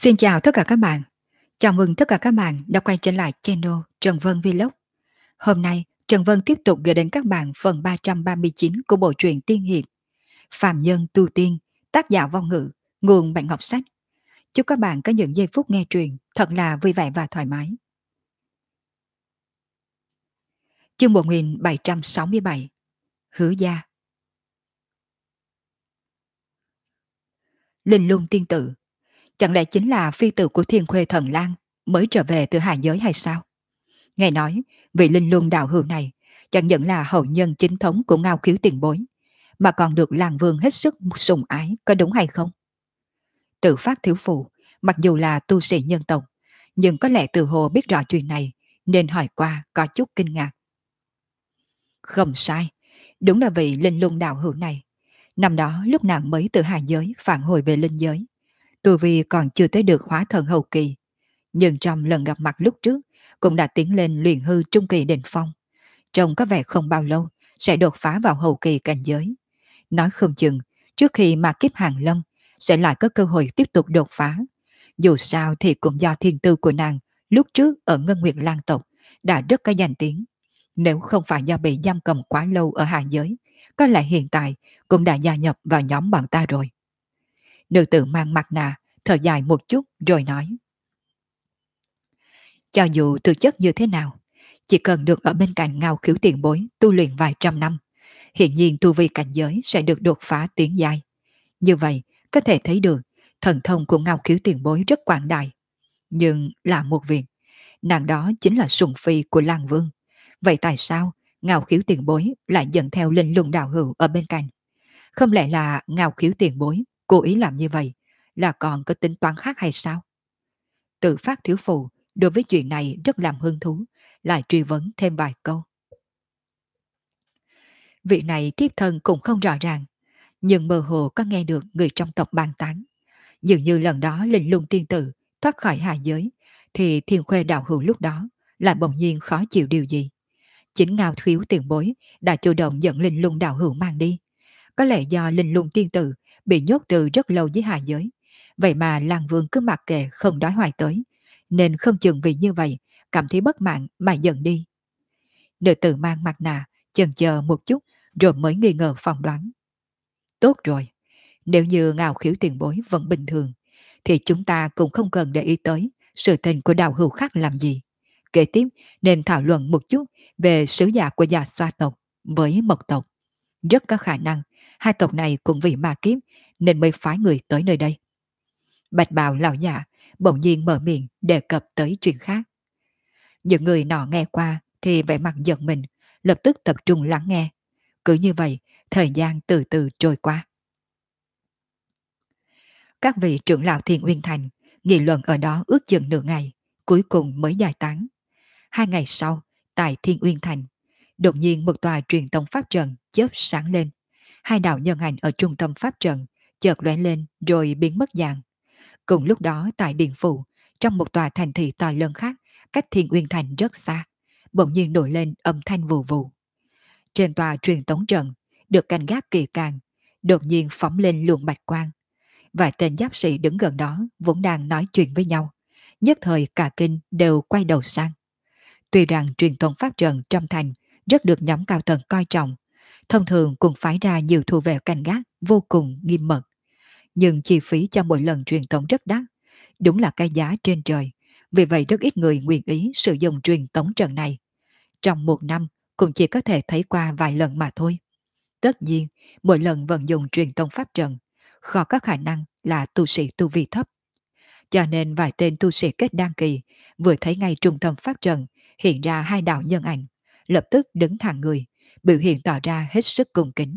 Xin chào tất cả các bạn. Chào mừng tất cả các bạn đã quay trở lại channel Trần Vân Vlog. Hôm nay, Trần Vân tiếp tục gửi đến các bạn phần 339 của bộ truyện tiên hiệp Phàm Nhân Tu Tiên, tác giả Vong Ngữ, nguồn Bạn Ngọc Sách. Chúc các bạn có những giây phút nghe truyện thật là vui vẻ và thoải mái. Chương 1767, Hứa Gia. Linh Lung tiên tử, chẳng lẽ chính là phi tử của Thiên Khuê Thần Lang mới trở về từ hạ giới hay sao? Nghe nói, vị linh lung đạo hữu này chẳng những là hậu nhân chính thống của Ngao Khiếu tiền bối, mà còn được làng vương hết sức sủng ái, có đúng hay không? Tự phát thiếu phụ, mặc dù là tu sĩ nhân tộc, nhưng có lẽ từ hồ biết rõ chuyện này, nên hỏi qua có chút kinh ngạc. Không sai, đúng là vị linh lung đạo hữu này. Năm đó lúc nàng mới từ hạ giới phản hồi về linh giới, tu vi còn chưa tới được hóa thần hậu kỳ, nhưng trong lần gặp mặt lúc trước cũng đã tiến lên luyện hư trung kỳ đỉnh phong. Trông có vẻ không bao lâu sẽ đột phá vào hậu kỳ cảnh giới. Nói không chừng, trước khi mà kiếp hàng lâm, sẽ lại có cơ hội tiếp tục đột phá. Dù sao thì cũng do thiên tư của nàng lúc trước ở Ngân Nguyệt Lang tộc đã rất có danh tiếng. Nếu không phải do bị giam cầm quá lâu ở hạ giới, có lẽ hiện tại cũng đã gia nhập vào nhóm bọn ta rồi. Nữ tử mang mặt nạ, thở dài một chút rồi nói. Cho dù tư chất như thế nào, chỉ cần được ở bên cạnh Ngao Khiếu tiền bối tu luyện vài trăm năm, hiện nhiên tu vi cảnh giới sẽ được đột phá tiến giai. Như vậy, có thể thấy được thần thông của Ngao Khiếu tiền bối rất quảng đại. Nhưng là một việc, nàng đó chính là sùng phi của Lang Vương. Vậy tại sao Ngao Khiếu tiền bối lại dẫn theo linh lung đạo hữu ở bên cạnh? Không lẽ là Ngao Khiếu tiền bối cố ý làm như vậy, là còn có tính toán khác hay sao? Tự phát thiếu phụ đối với chuyện này rất làm hứng thú, lại truy vấn thêm vài câu. Vị này tiếp thân cũng không rõ ràng, nhưng mơ hồ có nghe được người trong tộc bàn tán. Dường như lần đó linh lung tiên tử thoát khỏi hạ giới, thì Thiên Khuê đạo hữu lúc đó lại bỗng nhiên khó chịu điều gì. Chính Ngao Khiếu tiền bối đã chủ động dẫn linh lung đạo hữu mang đi. Có lẽ do linh lung tiên tử bị nhốt từ rất lâu với hạ giới, vậy mà Lang Vương cứ mặc kệ không đói hoài tới, nên không chừng vì như vậy cảm thấy bất mãn mà giận đi. Nữ tử mang mặt nạ chần chờ một chút rồi mới nghi ngờ phỏng đoán. Tốt rồi, nếu như Ngao Khiếu tiền bối vẫn bình thường, thì chúng ta cũng không cần để ý tới sự tình của đạo hữu khác làm gì. Kế tiếp nên thảo luận một chút về sứ giả của Già Xoa tộc với Mộc tộc. Rất có khả năng hai tộc này cũng vì ma kiếp nên mới phái người tới nơi đây. Bạch bào lão giả bỗng nhiên mở miệng đề cập tới chuyện khác. Những người nọ nghe qua thì vẻ mặt giận mình, lập tức tập trung lắng nghe. Cứ như vậy, thời gian từ từ trôi qua. Các vị trưởng lão Thiên Uyên Thành nghị luận ở đó ước chừng nửa ngày, cuối cùng mới giải tán. 2 ngày sau, tại Thiên Uyên Thành, đột nhiên một tòa truyền tông pháp trận chớp sáng lên. Hai đạo nhân ảnh ở trung tâm pháp trận chợt lóe lên rồi biến mất dạng. Cùng lúc đó tại Điện Phủ, trong một tòa thành thị to lớn khác, cách Thiên Uyên Thành rất xa, bỗng nhiên nổi lên âm thanh vù vù. Trên tòa truyền tống trận, được canh gác kỳ càng, đột nhiên phóng lên luồng bạch quang. Vài tên giáp sĩ đứng gần đó vốn đang nói chuyện với nhau, nhất thời cả kinh đều quay đầu sang. Tuy rằng truyền tống pháp trận trong thành rất được nhóm cao tầng coi trọng, thông thường cũng phái ra nhiều thủ vệ canh gác vô cùng nghiêm mật, nhưng chi phí cho mỗi lần truyền tống rất đắt, đúng là cái giá trên trời. Vì vậy rất ít người nguyện ý sử dụng truyền tống trận này. Trong một năm cũng chỉ có thể thấy qua vài lần mà thôi. Tất nhiên, mỗi lần vận dụng truyền tống pháp trận, khó có khả năng là tu sĩ tu vi thấp. Cho nên vài tên tu sĩ kết đan kỳ vừa thấy ngay trung tâm pháp trận hiện ra hai đạo nhân ảnh, lập tức đứng thẳng người, biểu hiện tỏ ra hết sức cung kính.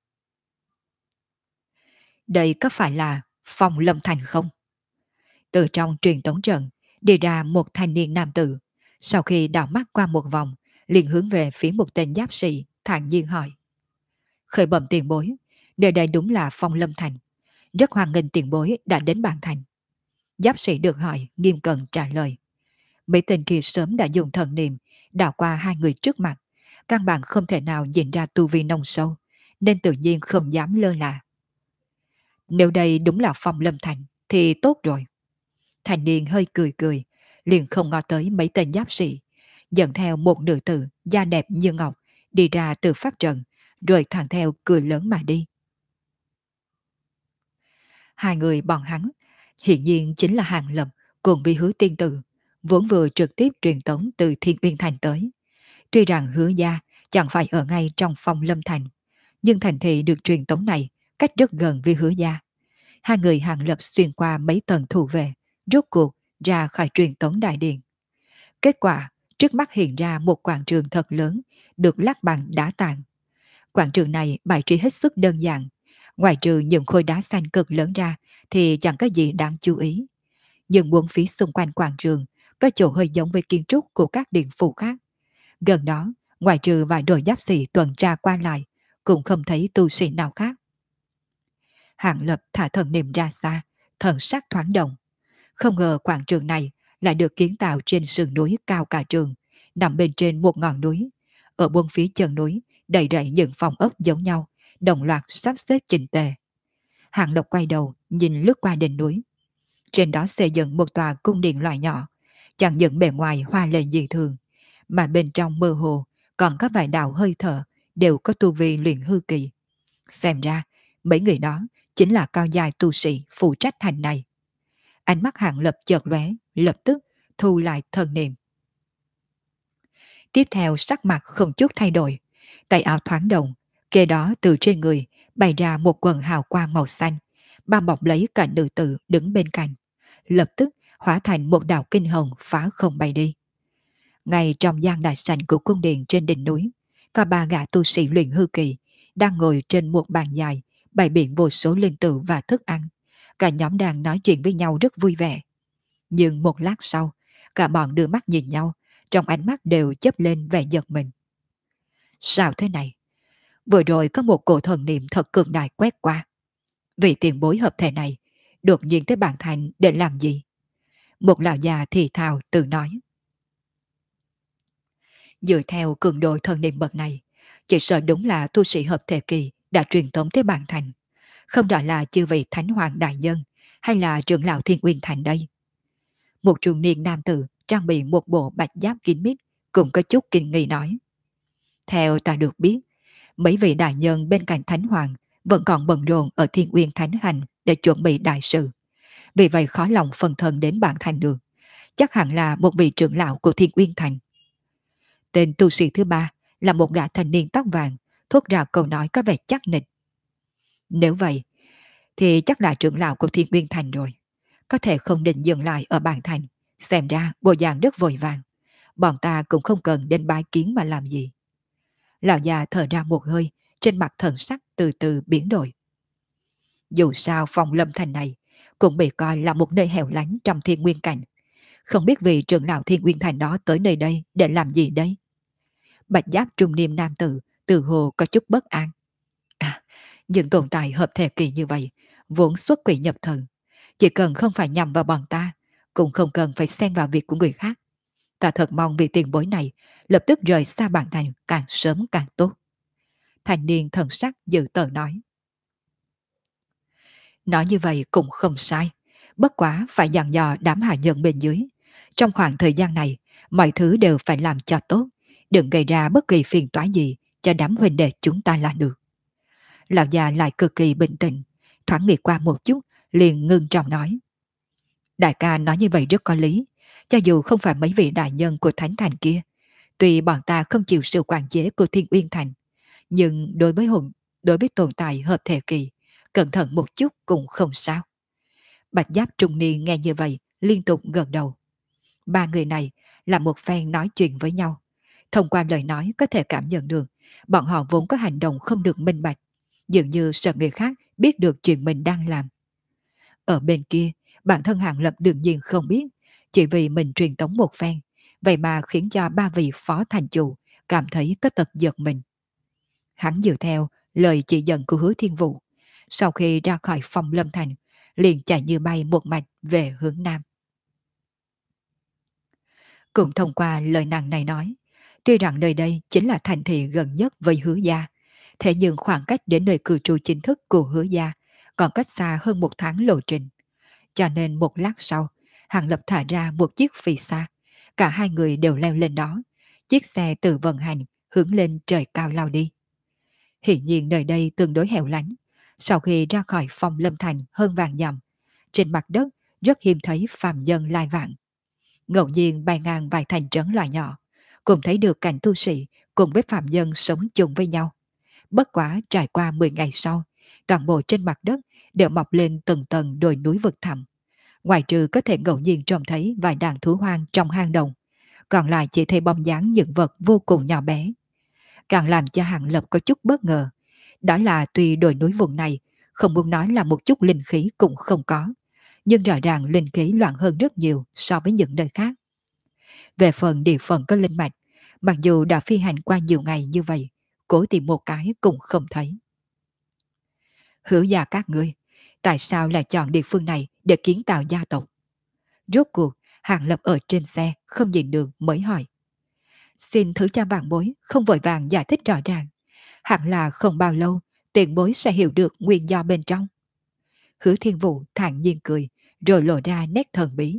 Đây có phải là Phong Lâm Thành không? Từ trong truyền tống trận đi ra một thanh niên nam tử, sau khi đảo mắt qua một vòng, liền hướng về phía một tên giáp sĩ, thản nhiên hỏi. Khởi bẩm tiền bối, nơi đây đúng là Phong Lâm Thành. Rất hoan nghênh tiền bối đã đến bàn thành. Giáp sĩ được hỏi nghiêm cẩn trả lời. Mấy tên kia sớm đã dùng thần niệm đảo qua hai người trước mặt, căn bản không thể nào nhìn ra tu vi nông sâu, nên tự nhiên không dám lơ là. Nếu đây đúng là Phong Lâm Thành thì tốt rồi. Thanh niên hơi cười cười, liền không ngó tới mấy tên giáp sĩ, dẫn theo một nữ tử da đẹp như ngọc đi ra từ pháp trận, rồi thẳng theo cửa lớn mà đi. Hai người bọn hắn hiện nhiên chính là Hàng Lập cùng với Hứa Tiên Tử, vốn vừa trực tiếp truyền tống từ Thiên Uyên Thành tới. Tuy rằng Hứa gia chẳng phải ở ngay trong phòng Lâm Thành, nhưng thành thị được truyền tống này cách rất gần với Hứa gia. Hai người Hàng Lập xuyên qua mấy tầng thủ vệ, rốt cuộc ra khỏi truyền tống đại điện. Kết quả, trước mắt hiện ra một quảng trường thật lớn, được lát bằng đá tảng. Quảng trường này bài trí hết sức đơn giản, ngoài trừ những khối đá xanh cực lớn ra thì chẳng có gì đáng chú ý. Nhưng bốn phía xung quanh quảng trường có chỗ hơi giống với kiến trúc của các điện phủ khác. Gần đó, ngoài trừ vài đội giáp sĩ tuần tra qua lại, cũng không thấy tu sĩ nào khác. Hạng Lập thả thần niệm ra xa, thần sắc thoáng động. Không ngờ quảng trường này lại được kiến tạo trên sườn núi cao cả trường, nằm bên trên một ngọn núi. Ở buông phía chân núi, đầy rẫy những phòng ốc giống nhau, đồng loạt sắp xếp chỉnh tề. Hạng Lộc quay đầu, nhìn lướt qua đỉnh núi. Trên đó xây dựng một tòa cung điện loại nhỏ, chẳng những bề ngoài hoa lệ dị thường, mà bên trong mơ hồ còn có vài đạo hơi thở đều có tu vi luyện hư kỳ. Xem ra, mấy người đó chính là cao dài tu sĩ phụ trách thành này. Ánh mắt Hạng Lập chợt lóe, lập tức thu lại thần niệm. Tiếp theo sắc mặt không chút thay đổi, tay áo thoáng động, kế đó từ trên người bày ra một quần hào quang màu xanh, bao bọc lấy cả nữ tử đứng bên cạnh, lập tức hóa thành một đạo kinh hồng phá không bay đi. Ngay trong gian đại sảnh của cung điện trên đỉnh núi, có ba gã tu sĩ luyện hư kỳ đang ngồi trên một bàn dài, bày biện vô số linh tử và thức ăn. Cả nhóm đang nói chuyện với nhau rất vui vẻ. Nhưng một lát sau, cả bọn đưa mắt nhìn nhau, trong ánh mắt đều chớp lên vẻ giật mình. Sao thế này? Vừa rồi có một cổ thần niệm thật cường đại quét qua. Vị tiền bối hợp thể này, đột nhiên tới bản thành để làm gì? Một lão già thì thào tự nói. Dựa theo cường độ thần niệm bậc này, chỉ sợ đúng là tu sĩ hợp thể kỳ đã truyền tống tới bản thành. Không rõ là chư vị thánh hoàng đại nhân hay là trưởng lão Thiên Uyên Thành đây. Một trung niên nam tử trang bị một bộ bạch giáp kín mít cũng có chút kinh nghi nói. Theo ta được biết, mấy vị đại nhân bên cạnh thánh hoàng vẫn còn bận rộn ở Thiên Uyên Thánh Hành để chuẩn bị đại sự. Vì vậy khó lòng phần thân đến bản thành được. Chắc hẳn là một vị trưởng lão của Thiên Uyên Thành. Tên tu sĩ thứ ba là một gã thanh niên tóc vàng, thốt ra câu nói có vẻ chắc nịch. Nếu vậy, thì chắc là trưởng lão của Thiên Uyên Thành rồi. Có thể không định dừng lại ở bản thành, xem ra bộ dạng rất vội vàng. Bọn ta cũng không cần đến bái kiến mà làm gì. Lão già thở ra một hơi, trên mặt thần sắc từ từ biến đổi. Dù sao phòng Lâm Thành này cũng bị coi là một nơi hẻo lánh trong Thiên Nguyên Cảnh. Không biết vị trưởng lão Thiên Nguyên Thành đó tới nơi đây để làm gì đây? Bạch giáp trung niên nam tử từ hồ có chút bất an. À, những tồn tại hợp thể kỳ như vậy vốn xuất quỷ nhập thần, chỉ cần không phải nhằm vào bọn ta, cũng không cần phải xen vào việc của người khác. Ta thật mong vị tiền bối này lập tức rời xa bản thành càng sớm càng tốt. Thanh niên thần sắc dự tờ nói. Nói như vậy cũng không sai, bất quá phải dặn dò đám hạ nhân bên dưới. Trong khoảng thời gian này, mọi thứ đều phải làm cho tốt, đừng gây ra bất kỳ phiền toái gì cho đám huynh đệ chúng ta là được. Lão già lại cực kỳ bình tĩnh, thoáng nghĩ qua một chút, liền ngưng trọng nói. Đại ca nói như vậy rất có lý, cho dù không phải mấy vị đại nhân của Thánh Thành kia, tuy bọn ta không chịu sự quản chế của Thiên Uyên Thành, nhưng đối với tồn tại hợp thể kỳ, cẩn thận một chút cũng không sao. Bạch giáp trung niên nghe như vậy, liên tục gật đầu. Ba người này là một phen nói chuyện với nhau. Thông qua lời nói có thể cảm nhận được, bọn họ vốn có hành động không được minh bạch, dường như sợ người khác biết được chuyện mình đang làm. Ở bên kia, bản thân Hàng Lập đương nhiên không biết, chỉ vì mình truyền tống một phen, vậy mà khiến cho ba vị phó thành chủ cảm thấy có tật giật mình. Hắn dựa theo lời chỉ dẫn của Hứa Thiên Vũ, sau khi ra khỏi phòng Lâm Thành, liền chạy như bay một mạch về hướng Nam. Cũng thông qua lời nàng này nói, tuy rằng nơi đây chính là thành thị gần nhất với Hứa gia, thế nhưng khoảng cách đến nơi cư trú chính thức của Hứa gia còn cách xa hơn một tháng lộ trình. Cho nên một lát sau, Hàng Lập thả ra một chiếc phi xa. Cả hai người đều leo lên đó. Chiếc xe tự vận hành hướng lên trời cao lao đi. Hiển nhiên nơi đây tương đối hẻo lánh. Sau khi ra khỏi phòng Lâm Thành hơn vàng dặm, trên mặt đất rất hiếm thấy phàm nhân lai vãng. Ngẫu nhiên bay ngang vài thành trấn loại nhỏ, cùng thấy được cảnh tu sĩ cùng với phàm nhân sống chung với nhau. Bất quá trải qua 10 ngày sau, toàn bộ trên mặt đất đều mọc lên từng tầng đồi núi vực thẳm. Ngoài trừ có thể ngẫu nhiên trông thấy vài đàn thú hoang trong hang động, còn lại chỉ thấy bóng dáng những vật vô cùng nhỏ bé. Càng làm cho Hàng Lập có chút bất ngờ, đó là tuy đồi núi vùng này không muốn nói là một chút linh khí cũng không có, nhưng rõ ràng linh khí loạn hơn rất nhiều so với những nơi khác. Về phần địa phận có linh mạch, mặc dù đã phi hành qua nhiều ngày như vậy, cố tìm một cái cũng không thấy. Hứa gia các ngươi, tại sao lại chọn địa phương này để kiến tạo gia tộc? Rốt cuộc, Hàng Lập ở trên xe không nhìn được mới hỏi. Xin thứ cho vạn bối không vội vàng giải thích rõ ràng. Hẳn là không bao lâu tiền bối sẽ hiểu được nguyên do bên trong. Hứa Thiên Vũ thản nhiên cười, rồi lộ ra nét thần bí.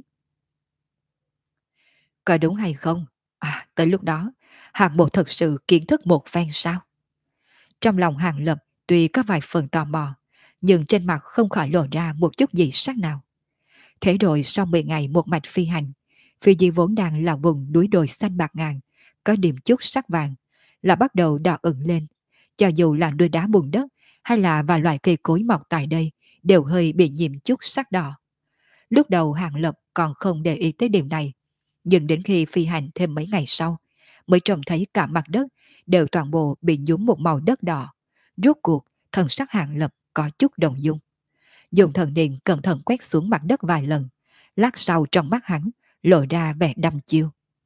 Có đúng hay không? À, tới lúc đó, Hàng Bộ thật sự kiến thức một phen sao? Trong lòng Hàng Lập tuy có vài phần tò mò, nhưng trên mặt không khỏi lộ ra một chút gì sắc nào. Thế rồi sau 10 ngày một mạch phi hành, Phi Di vốn đang là vùng núi đồi xanh bạc ngàn, có điểm chút sắc vàng, là bắt đầu đỏ ửng lên. Cho dù là núi đá bùn đất hay là vài loại cây cối mọc tại đây, đều hơi bị nhiễm chút sắc đỏ. Lúc đầu Hàng Lập còn không để ý tới điểm này, nhưng đến khi phi hành thêm mấy ngày sau, mới trông thấy cả mặt đất đều toàn bộ bị nhuốm một màu đất đỏ. Rốt cuộc, thần sắc Hàng Lập có chút động dung. Dùng thần niệm cẩn thận quét xuống mặt đất vài lần, lát sau trong mắt hắn lộ ra vẻ đăm chiêu.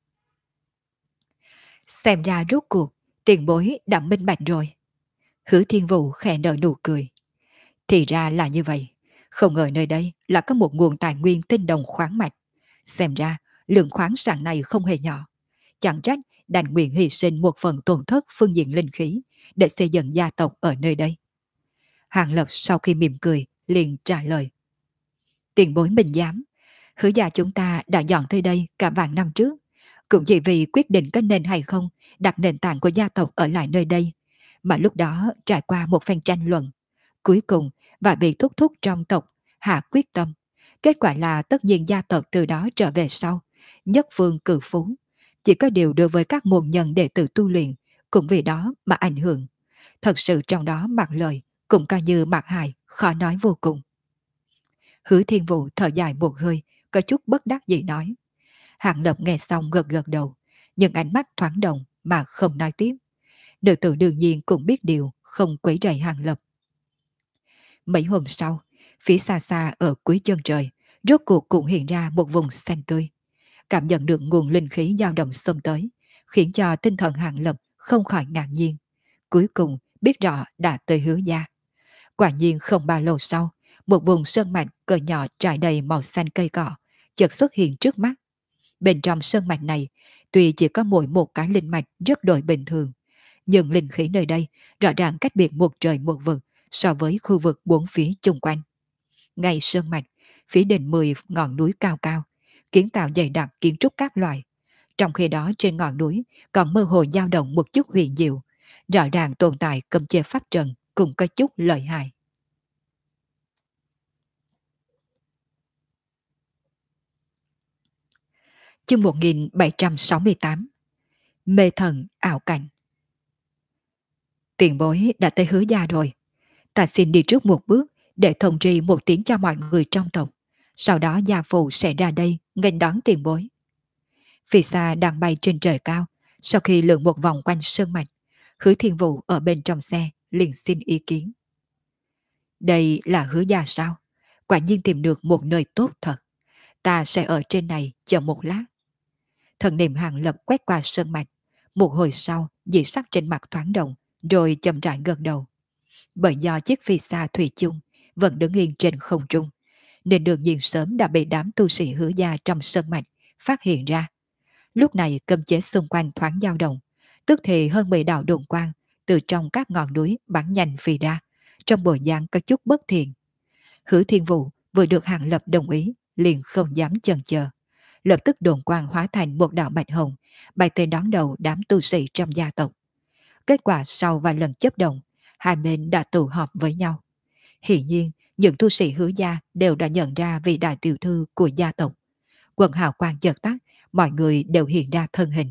Xem ra rốt cuộc, tiền bối đã minh bạch rồi. Hứa Thiên Vũ khẽ nở nụ cười. Thì ra là như vậy, không ngờ nơi đây là có một nguồn tài nguyên tinh đồng khoáng mạch. Xem ra, lượng khoáng sản này không hề nhỏ. Chẳng trách đành nguyện hy sinh một phần tổn thất phương diện linh khí để xây dựng gia tộc ở nơi đây. Hàng Lập sau khi mỉm cười, liền trả lời. Tiền bối mình dám, hứa gia chúng ta đã dọn tới đây cả vạn năm trước. Cũng chỉ vì quyết định có nên hay không đặt nền tảng của gia tộc ở lại nơi đây, mà lúc đó trải qua một phen tranh luận. Cuối cùng, và bị thúc thúc trong tộc hạ quyết tâm. Kết quả là tất nhiên gia tộc từ đó trở về sau, nhất phương cử phú. Chỉ có điều đối với các môn nhân đệ tử tu luyện, cũng vì đó mà ảnh hưởng. Thật sự trong đó mặt lời, cũng coi như mặt hại, khó nói vô cùng. Hứa Thiên Vũ thở dài một hơi, có chút bất đắc dĩ nói. Hàng Lập nghe xong gật gật đầu, nhưng ánh mắt thoáng động mà không nói tiếp. Nữ tử đương nhiên cũng biết điều, không quấy rầy Hàng Lập. Mấy hôm sau, phía xa xa ở cuối chân trời, rốt cuộc cũng hiện ra một vùng xanh tươi. Cảm nhận được nguồn linh khí dao động xông tới, khiến cho tinh thần Hàng Lập không khỏi ngạc nhiên. Cuối cùng biết rõ đã tới Hứa gia. Quả nhiên không bao lâu sau, một vùng sơn mạch cỡ nhỏ trải đầy màu xanh cây cỏ, chợt xuất hiện trước mắt. Bên trong sơn mạch này, tuy chỉ có mỗi một cái linh mạch rất đổi bình thường, nhưng linh khí nơi đây rõ ràng cách biệt một trời một vực so với khu vực bốn phía chung quanh. Ngay sơn mạch, phía đỉnh 10 ngọn núi cao cao, kiến tạo dày đặc kiến trúc các loại. Trong khi đó trên ngọn núi còn mơ hồ dao động một chút huyền diệu, rõ ràng tồn tại cấm chế pháp trận cũng có chút lợi hại. Chương 1768 Mê thần ảo cảnh. Tiền bối đã tới Hứa gia rồi. Ta xin đi trước một bước để thông tri một tiếng cho mọi người trong tộc. Sau đó gia phụ sẽ ra đây nghênh đón tiền bối. Phi xa đang bay trên trời cao. Sau khi lượn một vòng quanh sơn mạch, Hứa Thiên Vũ ở bên trong xe liền xin ý kiến. Đây là Hứa gia sao? Quả nhiên tìm được một nơi tốt thật. Ta sẽ ở trên này chờ một lát. Thần niệm Hàng Lập quét qua sơn mạch. Một hồi sau, dị sắc trên mặt thoáng động, rồi chậm rãi gật đầu. Bởi do chiếc phi xa thủy chung vẫn đứng yên trên không trung, nên đương nhiên sớm đã bị đám tu sĩ Hứa gia trong sơn mạch phát hiện ra. Lúc này cấm chế xung quanh thoáng dao động, tức thì hơn 10 đạo đồn quang từ trong các ngọn núi bắn nhanh phi ra, trong bộ dáng có chút bất thiện. Hứa Thiên Vũ vừa được Hàng Lập đồng ý, liền không dám chần chờ, lập tức đồn quang hóa thành một đạo bạch hồng, bay tới đón đầu đám tu sĩ trong gia tộc. Kết quả sau vài lần chấp động, hai bên đã tụ họp với nhau. Hiển nhiên, những tu sĩ Hứa gia đều đã nhận ra vị đại tiểu thư của gia tộc. Quần hào quang chợt tắt, mọi người đều hiện ra thân hình.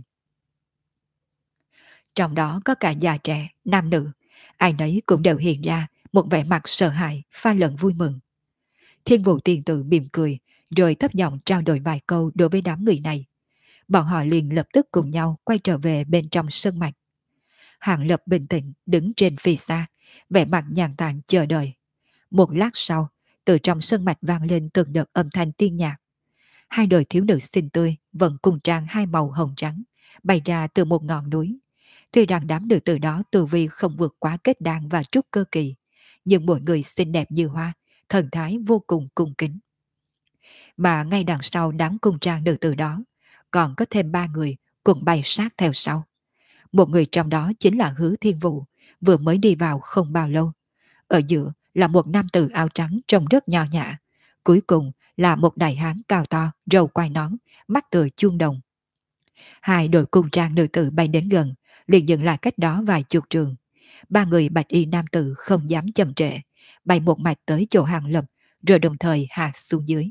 Trong đó có cả già trẻ, nam nữ, ai nấy cũng đều hiện ra một vẻ mặt sợ hãi, pha lẫn vui mừng. Thiên Vũ tiền tử mỉm cười, rồi thấp giọng trao đổi vài câu đối với đám người này. Bọn họ liền lập tức cùng nhau quay trở về bên trong sân mạch. Hàng Lập bình tĩnh đứng trên phi xa, vẻ mặt nhàn tản chờ đợi. Một lát sau, từ trong sân mạch vang lên từng đợt âm thanh tiên nhạc. Hai đời thiếu nữ xinh tươi vẫn cùng trang hai màu hồng trắng, bay ra từ một ngọn núi. Tuy rằng đám nữ tử đó tu vi không vượt quá kết đan và trúc cơ kỳ, nhưng mỗi người xinh đẹp như hoa, thần thái vô cùng cung kính. Mà ngay đằng sau đám cung trang nữ tử đó, còn có thêm ba người cùng bay sát theo sau. Một người trong đó chính là Hứa Thiên Vũ, vừa mới đi vào không bao lâu. Ở giữa là một nam tử áo trắng trông rất nho nhã. Cuối cùng là một đại hán cao to, râu quai nón, mắt tựa chuông đồng. Hai đội cung trang nữ tử bay đến gần, liền dừng lại cách đó vài chục trường. Ba người bạch y nam tử không dám chậm trễ, bay một mạch tới chỗ Hàng Lập, rồi đồng thời hạ xuống dưới.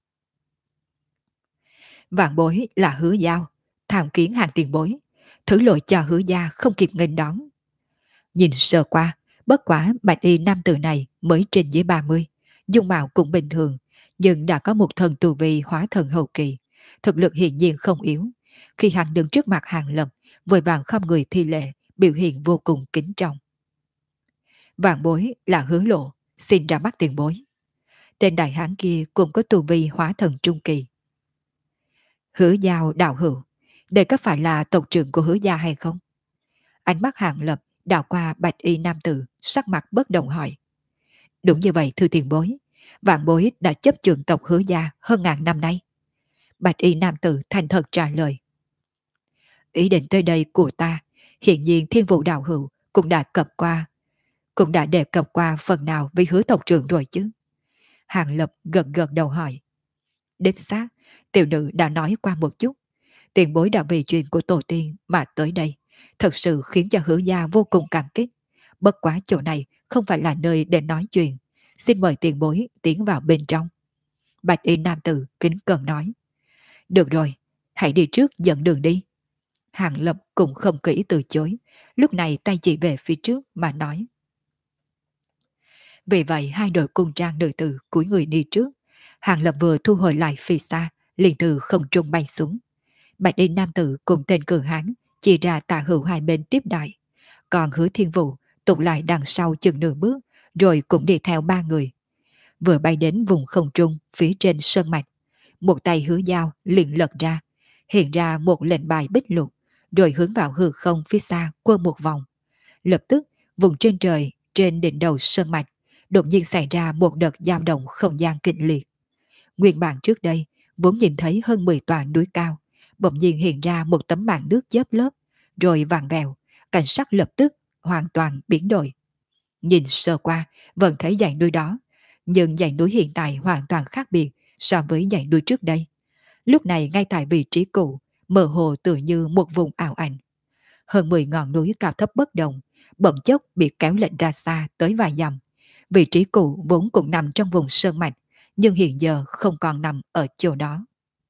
Vạn bối là Hứa Giao, tham kiến Hàng tiền bối, thử lội cho Hứa gia không kịp nghênh đón. Nhìn sơ qua, bất quá bạch y nam tử này mới trên dưới 30, dung mạo cũng bình thường, nhưng đã có một thần tu vi hóa thần hậu kỳ, thực lực hiển nhiên không yếu. Khi hắn đứng trước mặt Hàng Lập, vội vàng không người thi lễ, biểu hiện vô cùng kính trọng. Vạn bối là Hứa Lộ, xin ra mắt tiền bối. Tên đại hán kia cũng có tu vi hóa thần trung kỳ. Hứa Giao đạo hữu, đây có phải là tộc trưởng của Hứa gia hay không? Ánh mắt Hàng Lập đảo qua bạch y nam tử, sắc mặt bất động hỏi. Đúng như vậy thưa tiền bối, vạn bối đã chấp trưởng tộc Hứa gia hơn ngàn năm nay. Bạch y nam tử thành thật trả lời. Ý định tới đây của ta, hiện nhiên Thiên Vũ đạo hữu cũng đã đề cập qua phần nào với Hứa tộc trưởng rồi chứ. Hàng Lập gật gật đầu hỏi. Đích xác, tiểu nữ đã nói qua một chút. Tiền bối đã vì chuyện của tổ tiên mà tới đây, thật sự khiến cho Hứa gia vô cùng cảm kích. Bất quá chỗ này không phải là nơi để nói chuyện, xin mời tiền bối tiến vào bên trong. Bạch y nam tử kính cẩn nói. Được rồi, hãy đi trước dẫn đường đi. Hàng Lập cũng không kỹ từ chối, lúc này tay chỉ về phía trước mà nói. Vì vậy hai đội cung trang nữ tử cúi người đi trước. Hàng Lập vừa thu hồi lại phi xa, liền từ không trung bay xuống. Bạch y nam tử cùng tên cường hán chỉ ra tà hữu hai bên tiếp đại. Còn Hứa Thiên Vũ tụt lại đằng sau chừng nửa bước, rồi cũng đi theo ba người. Vừa bay đến vùng không trung phía trên sơn mạch, một tay Hứa Giao liền lật ra, hiện ra một lệnh bài bích lục, rồi hướng vào hư không phía xa quơ một vòng. Lập tức, vùng trên trời, trên đỉnh đầu sơn mạch, đột nhiên xảy ra một đợt dao động không gian kịch liệt. Nguyên bản trước đây, vốn nhìn thấy hơn 10 tòa núi cao, bỗng nhiên hiện ra một tấm màn nước chớp lớp, rồi vàng vèo, cảnh sắc lập tức hoàn toàn biến đổi. Nhìn sơ qua, vẫn thấy dãy núi đó, nhưng dãy núi hiện tại hoàn toàn khác biệt so với dãy núi trước đây. Lúc này ngay tại vị trí cũ, mơ hồ tựa như một vùng ảo ảnh. Hơn 10 ngọn núi cao thấp bất đồng, bỗng chốc bị kéo lệch ra xa tới vài dặm. Vị trí cũ vốn cũng nằm trong vùng sơn mạch, nhưng hiện giờ không còn nằm ở chỗ đó.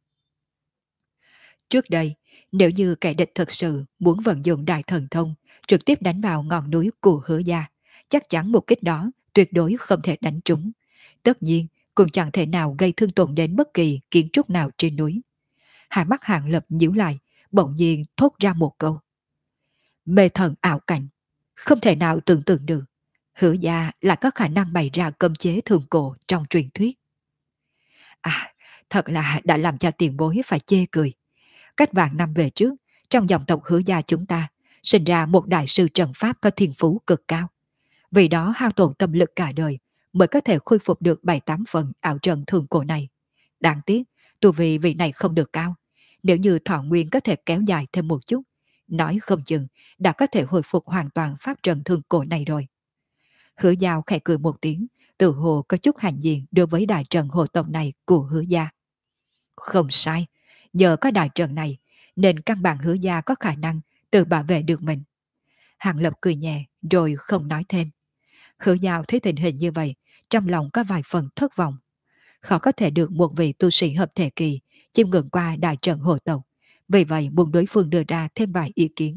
Trước đây, nếu như kẻ địch thật sự muốn vận dụng đại thần thông, trực tiếp đánh vào ngọn núi của Hứa gia, chắc chắn một kích đó tuyệt đối không thể đánh trúng. Tất nhiên, cũng chẳng thể nào gây thương tổn đến bất kỳ kiến trúc nào trên núi. Hai mắt Hàng Lập nhíu lại, bỗng nhiên thốt ra một câu. Mê thần ảo cảnh, không thể nào tưởng tượng được. Hứa gia là có khả năng bày ra cấm chế thường cổ trong truyền thuyết. À, thật là đã làm cho tiền bối phải chê cười. Cách vạn năm về trước, trong dòng tộc Hứa gia chúng ta, sinh ra một đại sư trận pháp có thiên phú cực cao. Vì đó hao tổn tâm lực cả đời, mới có thể khôi phục được 7-8 phần ảo trận thường cổ này. Đáng tiếc, tu vi vị này không được cao. Nếu như thọ nguyên có thể kéo dài thêm một chút, nói không chừng đã có thể hồi phục hoàn toàn pháp trận thường cổ này rồi. Hứa Giao khẽ cười một tiếng, tự hồ có chút hành diện đối với đại trận hộ tộc này của Hứa gia. Không sai, nhờ có đại trận này nên căn bản Hứa gia có khả năng tự bảo vệ được mình. Hàng Lập cười nhẹ rồi không nói thêm. Hứa Giao thấy tình hình như vậy, trong lòng có vài phần thất vọng. Khó có thể được một vị tu sĩ hợp thể kỳ chiêm ngưỡng qua đại trận hộ tộc, vì vậy muốn đối phương đưa ra thêm vài ý kiến.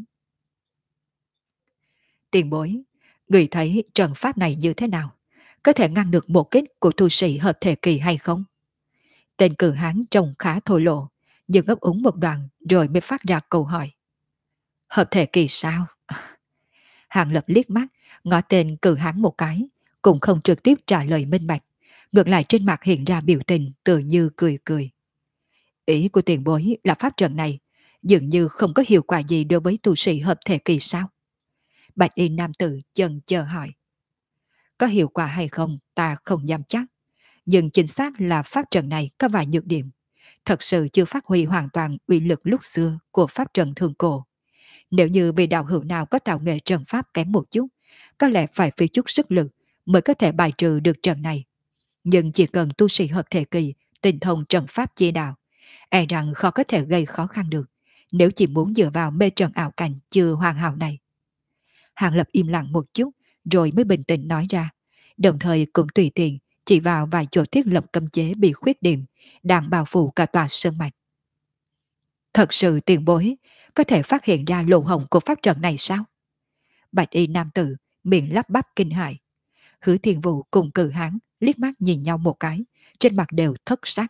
Tiền bối, người thấy trận pháp này như thế nào? Có thể ngăn được một kích của tu sĩ hợp thể kỳ hay không? Tên cử hán trông khá thô lộ, nhưng ấp úng một đoạn rồi mới phát ra câu hỏi. Hợp thể kỳ sao? Hàng Lập liếc mắt, ngó tên cử hán một cái, cũng không trực tiếp trả lời minh bạch. Ngược lại trên mặt hiện ra biểu tình tự như cười cười. Ý của tiền bối là pháp trận này dường như không có hiệu quả gì đối với tu sĩ hợp thể kỳ sao? Bạch y nam tử chần chờ hỏi. Có hiệu quả hay không ta không dám chắc, nhưng chính xác là pháp trận này có vài nhược điểm. Thật sự chưa phát huy hoàn toàn uy lực lúc xưa của pháp trận thường cổ. Nếu như vị đạo hữu nào có tạo nghệ trận pháp kém một chút, có lẽ phải phí chút sức lực mới có thể bài trừ được trận này. Nhưng chỉ cần tu sĩ hợp thể kỳ tinh thông trận pháp chia đạo, e rằng khó có thể gây khó khăn được, nếu chỉ muốn dựa vào mê trận ảo cảnh chưa hoàn hảo này. Hàng Lập im lặng một chút, rồi mới bình tĩnh nói ra, đồng thời cũng tùy tiện chỉ vào vài chỗ thiết lập cấm chế bị khuyết điểm, đang bao phủ cả tòa sơn mạch. Thật sự tiền bối, có thể phát hiện ra lỗ hổng của pháp trận này sao? Bạch y nam tử, miệng lắp bắp kinh hãi. Hứa Thiên Vũ cùng cử hán liếc mắt nhìn nhau một cái, trên mặt đều thất sắc.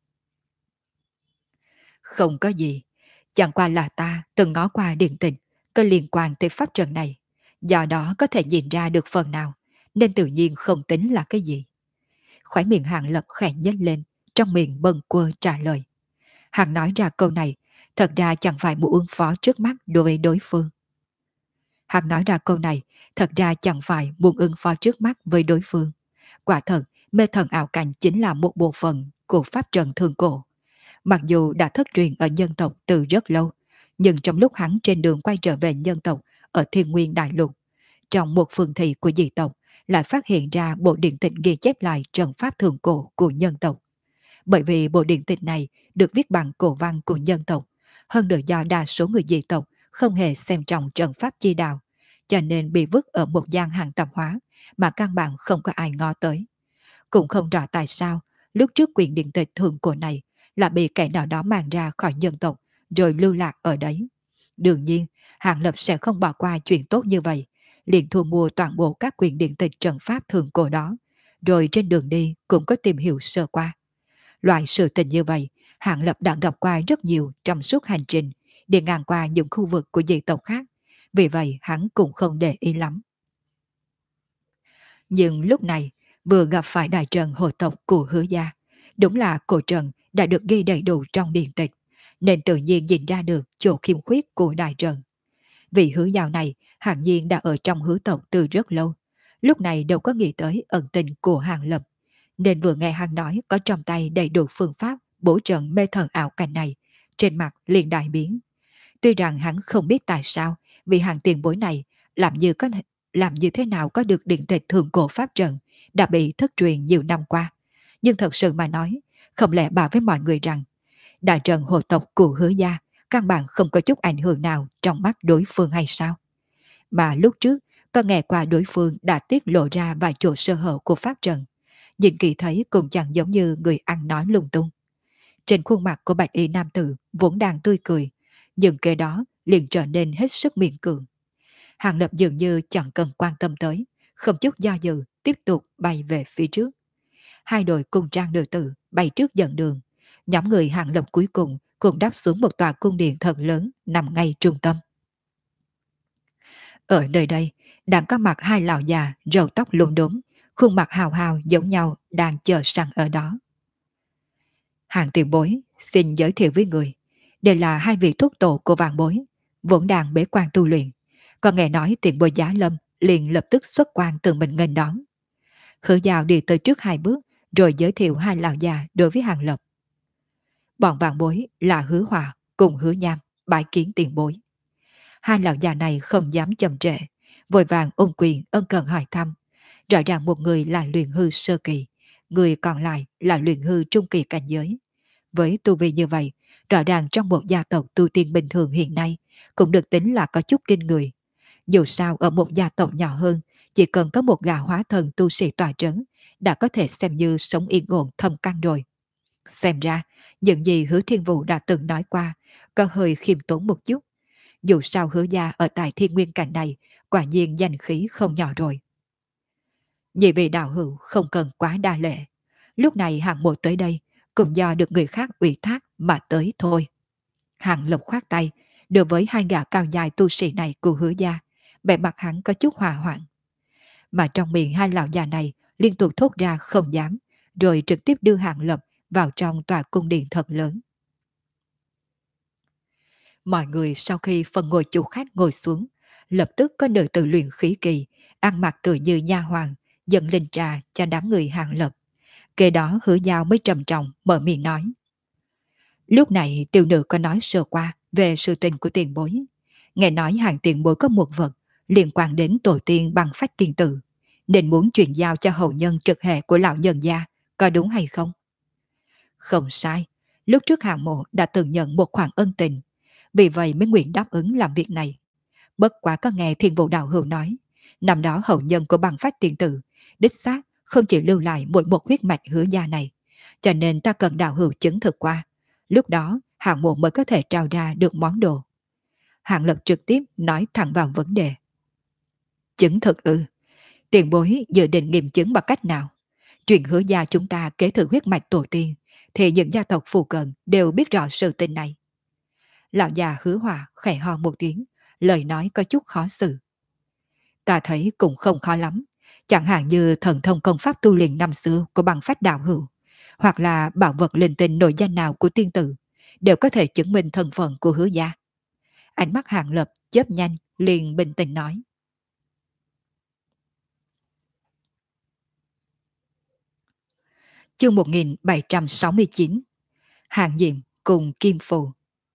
Không có gì, chẳng qua là ta từng ngó qua điện tịch có liên quan tới pháp trận này, do đó có thể nhìn ra được phần nào, nên tự nhiên không tính là cái gì. Khóe miệng Hàng Lập khẽ nhếch lên, trong miệng bâng quơ trả lời. Hàng nói ra câu này, thật ra chẳng phải muốn ứng phó trước mắt đối với đối phương. Hàng nói ra câu này, thật ra chẳng phải muốn ứng phó trước mắt với đối phương. Quả thật, mê thần ảo cảnh chính là một bộ phận của pháp trận thường cổ. Mặc dù đã thất truyền ở nhân tộc từ rất lâu, nhưng trong lúc hắn trên đường quay trở về nhân tộc ở Thiên Nguyên Đại Lục, trong một phường thị của dị tộc lại phát hiện ra bộ điện tịch ghi chép lại trận pháp thường cổ của nhân tộc. Bởi vì bộ điện tịch này được viết bằng cổ văn của nhân tộc, hơn nữa do đa số người dị tộc không hề xem trọng trận pháp chi đạo, cho nên bị vứt ở một gian hàng tạp hóa mà căn bản không có ai ngó tới. Cũng không rõ tại sao lúc trước quyển điện tịch thường cổ này là bị kẻ nào đó mang ra khỏi nhân tộc rồi lưu lạc ở đấy. Đương nhiên, Hàng Lập sẽ không bỏ qua chuyện tốt như vậy, liền thu mua toàn bộ các quyển điện tịch trận pháp thường cổ đó, rồi trên đường đi cũng có tìm hiểu sơ qua. Loại sự tình như vậy, Hàng Lập đã gặp qua rất nhiều trong suốt hành trình, đi ngang qua những khu vực của dị tộc khác, vì vậy hắn cũng không để ý lắm. Nhưng lúc này, vừa gặp phải đại trận hộ tộc của Hứa gia, đúng là cổ trận đã được ghi đầy đủ trong điện tịch, nên tự nhiên nhìn ra được chỗ khiếm khuyết của đại trận. Vị Hứa Giao này hẳn nhiên đã ở trong Hứa tộc từ rất lâu, lúc này đâu có nghĩ tới ẩn tình của Hàng Lập, nên vừa nghe hắn nói có trong tay đầy đủ phương pháp bổ trận mê thần ảo cảnh này, trên mặt liền đại biến. Tuy rằng hắn không biết tại sao vị hàng tiền bối này làm như thế nào có được điện tịch thường cổ pháp trận đã bị thất truyền nhiều năm qua, nhưng thật sự mà nói, không lẽ bảo với mọi người rằng đại trận hộ tộc của Hứa gia căn bản không có chút ảnh hưởng nào trong mắt đối phương hay sao? Mà lúc trước có nghe qua đối phương đã tiết lộ ra vài chỗ sơ hở của pháp trận, nhìn kỳ thấy cũng chẳng giống như người ăn nói lung tung. Trên khuôn mặt của bạch y nam tử vốn đang tươi cười, nhưng kế đó liền trở nên hết sức miễn cưỡng. Hàng Lập dường như chẳng cần quan tâm tới, không chút do dự tiếp tục bay về phía trước. Hai đội cung trang nữ tử bay trước dẫn đường, nhóm người Hàng Lập cuối cùng cùng đáp xuống một tòa cung điện thật lớn nằm ngay trung tâm. Ở nơi đây, đang có mặt hai lão già râu tóc lùn đốm, khuôn mặt hào hào giống nhau đang chờ sẵn ở đó. Hàng tiền bối xin giới thiệu với người, đây là hai vị thuốc tổ của vạn bối, vốn đang bế quan tu luyện. Còn nghe nói tiền bối Giá Lâm liền lập tức xuất quan tự mình nghênh đón. Hứa Giao đi tới trước hai bước, rồi giới thiệu hai lão già đối với Hàng Lập. Bọn vạn bối là Hứa Hòa cùng Hứa Nham, bái kiến tiền bối. Hai lão già này không dám chậm trễ, vội vàng ôm quyền ân cần hỏi thăm, Rõ ràng một người là luyện hư sơ kỳ, người còn lại là luyện hư trung kỳ cảnh giới. Với tu vi như vậy, rõ ràng trong một gia tộc tu tiên bình thường hiện nay cũng được tính là có chút kinh người. Dù sao ở một gia tộc nhỏ hơn, chỉ cần có một gã hóa thần tu sĩ tọa trấn, đã có thể xem như sống yên ổn thâm căn rồi. Xem ra, những gì Hứa Thiên Vũ đã từng nói qua, có hơi khiêm tốn một chút. Dù sao Hứa gia ở tại thiên nguyên cảnh này, quả nhiên danh khí không nhỏ rồi. Nhị vị đạo hữu không cần quá đa lệ. Lúc này hạng một tới đây, cũng do được người khác ủy thác mà tới thôi. Hạng Lộc khoát tay, đối với hai gã cao dài tu sĩ này của Hứa gia, vẻ mặt hắn có chút hòa hoãn. Mà trong miệng hai lão già này liên tục thốt ra không dám, rồi trực tiếp đưa Hạng Lập vào trong tòa cung điện thật lớn. Mọi người sau khi phần ngồi chủ khách ngồi xuống, lập tức có nữ tử luyện khí kỳ, ăn mặc tự như nha hoàng, dẫn lên trà cho đám người Hạng Lập. Kế đó Hứa Giao mới trầm trọng mở miệng nói. Lúc này tiểu nữ có nói sơ qua về sự tình của tiền bối. Nghe nói hàng tiền bối có một vật liên quan đến tổ tiên bằng phách tiền tử, nên muốn chuyển giao cho hậu nhân trực hệ của lão nhân gia, có đúng hay không? Không sai, lúc trước hàng mộ đã từng nhận một khoản ân tình, vì vậy mới nguyện đáp ứng làm việc này. Bất quá có nghe Thiên Vũ Đạo Hữu nói, năm đó hậu nhân của bằng phách tiền tử, đích xác không chỉ lưu lại mỗi một huyết mạch Hứa gia này, cho nên ta cần đạo hữu chứng thực qua. Lúc đó, hạng mộ mới có thể trao ra được món đồ. Hạng Lập trực tiếp nói thẳng vào vấn đề. Chứng thực ư? Tiền bối dự định nghiệm chứng bằng cách nào? Chuyện Hứa gia chúng ta kế thừa huyết mạch tổ tiên, thì những gia tộc phù cận đều biết rõ sự tình này. Lão già Hứa Hòa khẽ ho một tiếng, lời nói có chút khó xử. Ta thấy cũng không khó lắm, chẳng hạn như thần thông công pháp tu luyện năm xưa của bằng phách đạo hữu, hoặc là bảo vật linh tinh nổi danh nào của tiên tử, đều có thể chứng minh thân phận của Hứa gia. Ánh mắt Hạng Lập chớp nhanh, liền bình tĩnh nói. Chương 1769. Hạng Diệm cùng Kim Phù.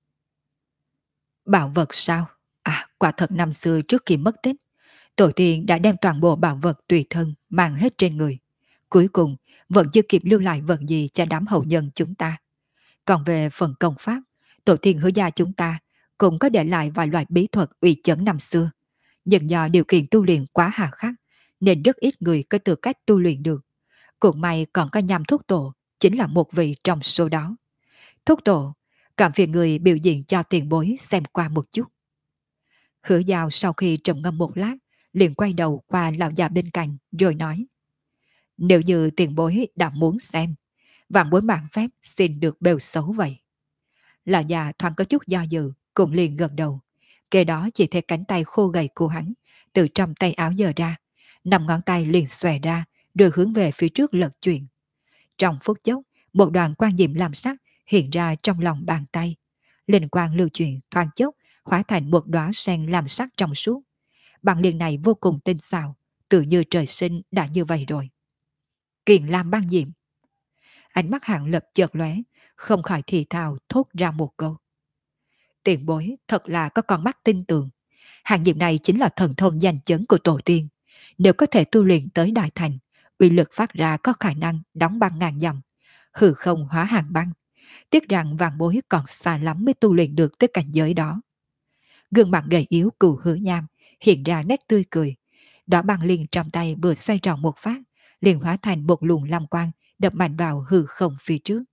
Bảo vật sao? À, quả thật năm xưa trước khi mất tích, tổ tiên đã đem toàn bộ bảo vật tùy thân mang hết trên người. Cuối cùng, vẫn chưa kịp lưu lại vật gì cho đám hậu nhân chúng ta. Còn về phần công pháp, tổ tiên Hứa gia chúng ta cũng có để lại vài loại bí thuật uy chấn năm xưa. Nhưng do điều kiện tu luyện quá hà khắc, nên rất ít người có tư cách tu luyện được. Cũng may còn có Nham Thúc Tổ, chính là một vị trong số đó. Thúc Tổ, cảm phiền người biểu diễn cho tiền bối xem qua một chút. Hứa Giao sau khi trầm ngâm một lát, liền quay đầu qua lão già bên cạnh rồi nói. Nếu như tiền bối đã muốn xem, vạn bối mạng phép xin được bêu xấu vậy. Lão già thoáng có chút do dự, cũng liền gật đầu. Kế đó chỉ thấy cánh tay khô gầy của hắn, từ trong tay áo giơ ra, 5 ngón tay liền xòe ra, rồi hướng về phía trước lật chuyển. Trong phút chốc, một đoàn quang diệm làm sắc hiện ra trong lòng bàn tay. Linh quang lưu chuyển thoáng chốc, hóa thành một đóa sen làm sắc trong suốt. Bằng liền này vô cùng tinh xảo, tự như trời sinh đã như vậy rồi. Kiền Lam băng diệm. Ánh mắt Hạng Lập chợt lóe, không khỏi thì thào thốt ra một câu. Tiền bối thật là có con mắt tin tưởng. Hàng diệm này chính là thần thông danh chấn của tổ tiên. Nếu có thể tu luyện tới đại thành, uy lực phát ra có khả năng đóng băng ngàn dặm, hư không hóa hàng băng. Tiếc rằng vàng bối còn xa lắm mới tu luyện được tới cảnh giới đó. Gương mặt gầy yếu cù Hứa Nham hiện ra nét tươi cười. Đỏ băng liên trong tay vừa xoay tròn một phát, liền hóa thành một luồng lam quang đập mạnh vào hư không phía trước.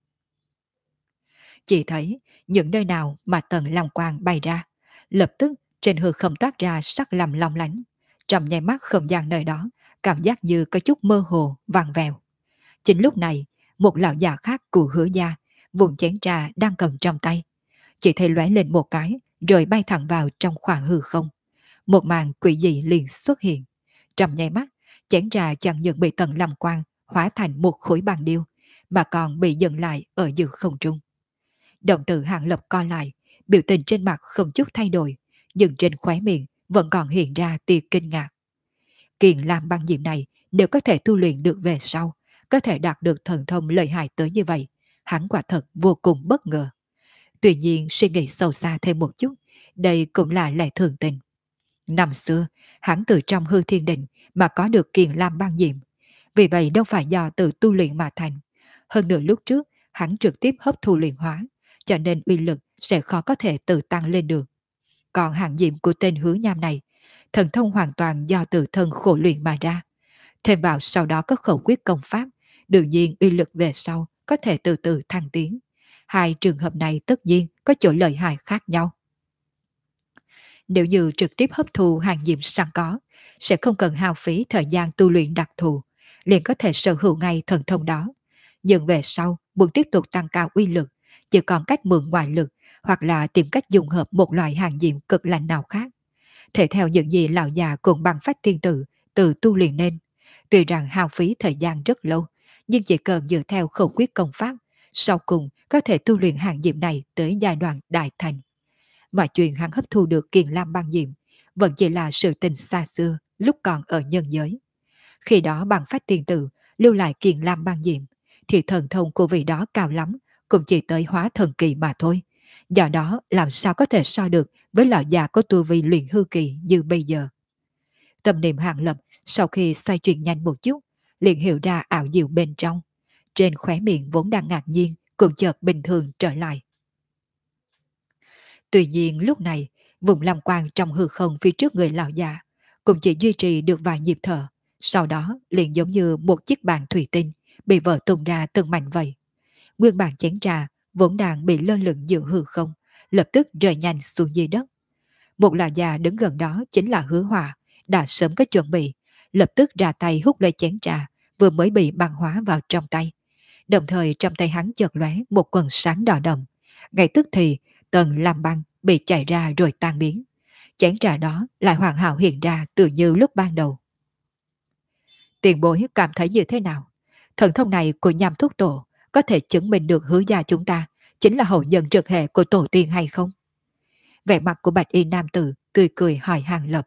Chỉ thấy những nơi nào mà tầng lam quang bay ra, lập tức trên hư không toát ra sắc lam long lánh. Trong nháy mắt không gian nơi đó, cảm giác như có chút mơ hồ, vàng vèo. Chính lúc này, một lão già khác của Hứa gia, vùng chén trà đang cầm trong tay, chỉ thấy lóe lên một cái, rồi bay thẳng vào trong khoảng hư không. Một màn quỷ dị liền xuất hiện. Trong nháy mắt, chén trà chẳng những bị tầng làm quang hóa thành một khối băng điêu, mà còn bị dừng lại ở giữa không trung. Động tử Hạng Lập co lại, biểu tình trên mặt không chút thay đổi, nhưng trên khóe miệng vẫn còn hiện ra tia kinh ngạc. Kiền Lam băng diệm này nếu có thể tu luyện được về sau, có thể đạt được thần thông lợi hại tới như vậy, hắn quả thật vô cùng bất ngờ. Tuy nhiên suy nghĩ sâu xa thêm một chút, đây cũng là lẽ thường tình. Năm xưa, hắn từ trong hư thiên định mà có được kiền lam băng diệm, vì vậy đâu phải do tự tu luyện mà thành. Hơn nữa lúc trước, hắn trực tiếp hấp thu luyện hóa, cho nên uy lực sẽ khó có thể tự tăng lên được. Còn hàng diệm của tên hứa nham này, thần thông hoàn toàn do tự thân khổ luyện mà ra. Thêm vào sau đó có khẩu quyết công pháp, đương nhiên uy lực về sau có thể từ từ thăng tiến. Hai trường hợp này tất nhiên có chỗ lợi hại khác nhau. Nếu như trực tiếp hấp thu hàng diệm sẵn có, sẽ không cần hao phí thời gian tu luyện đặc thù, liền có thể sở hữu ngay thần thông đó. Nhưng về sau, muốn tiếp tục tăng cao uy lực, chỉ còn cách mượn ngoại lực hoặc là tìm cách dùng hợp một loại hàng diệm cực lạnh nào khác. Thể theo những gì lão già cùng bằng phách thiên tử từ tu luyện nên, tuy rằng hao phí thời gian rất lâu, nhưng chỉ cần dựa theo khẩu quyết công pháp, sau cùng có thể tu luyện hàng diệm này tới giai đoạn đại thành. Mọi chuyện hắn hấp thu được kiền lam băng diệm vẫn chỉ là sự tình xa xưa lúc còn ở nhân giới. Khi đó bằng phách tiền tử lưu lại kiền lam băng diệm, thì thần thông của vị đó cao lắm cũng chỉ tới hóa thần kỳ mà thôi. Do đó làm sao có thể so được với lão già có tu vi luyện hư kỳ như bây giờ. Tâm niệm Hàng Lập sau khi xoay chuyển nhanh một chút, liền hiểu ra ảo diệu bên trong. Trên khóe miệng vốn đang ngạc nhiên cũng chợt bình thường trở lại. Tuy nhiên lúc này, vùng lam quang trong hư không phía trước người lão già cũng chỉ duy trì được vài nhịp thở, sau đó liền giống như một chiếc bàn thủy tinh bị vỡ tung ra từng mảnh vậy. Nguyên bản chén trà vốn đang bị lơ lửng giữa hư không, lập tức rơi nhanh xuống dưới đất. Một lão già đứng gần đó chính là Hứa Hòa, đã sớm có chuẩn bị, lập tức ra tay hút lấy chén trà vừa mới bị băng hóa vào trong tay. Đồng thời trong tay hắn chợt lóe một quần sáng đỏ đậm, ngay tức thì tầng làm băng bị chảy ra rồi tan biến. Chén trà đó lại hoàn hảo hiện ra tự như lúc ban đầu. Tiền bối cảm thấy như thế nào? Thần thông này của nhằm thuốc tổ có thể chứng minh được Hứa gia chúng ta chính là hậu nhân trực hệ của tổ tiên hay không? Vẻ mặt của bạch y nam tử tươi cười hỏi Hàng Lập.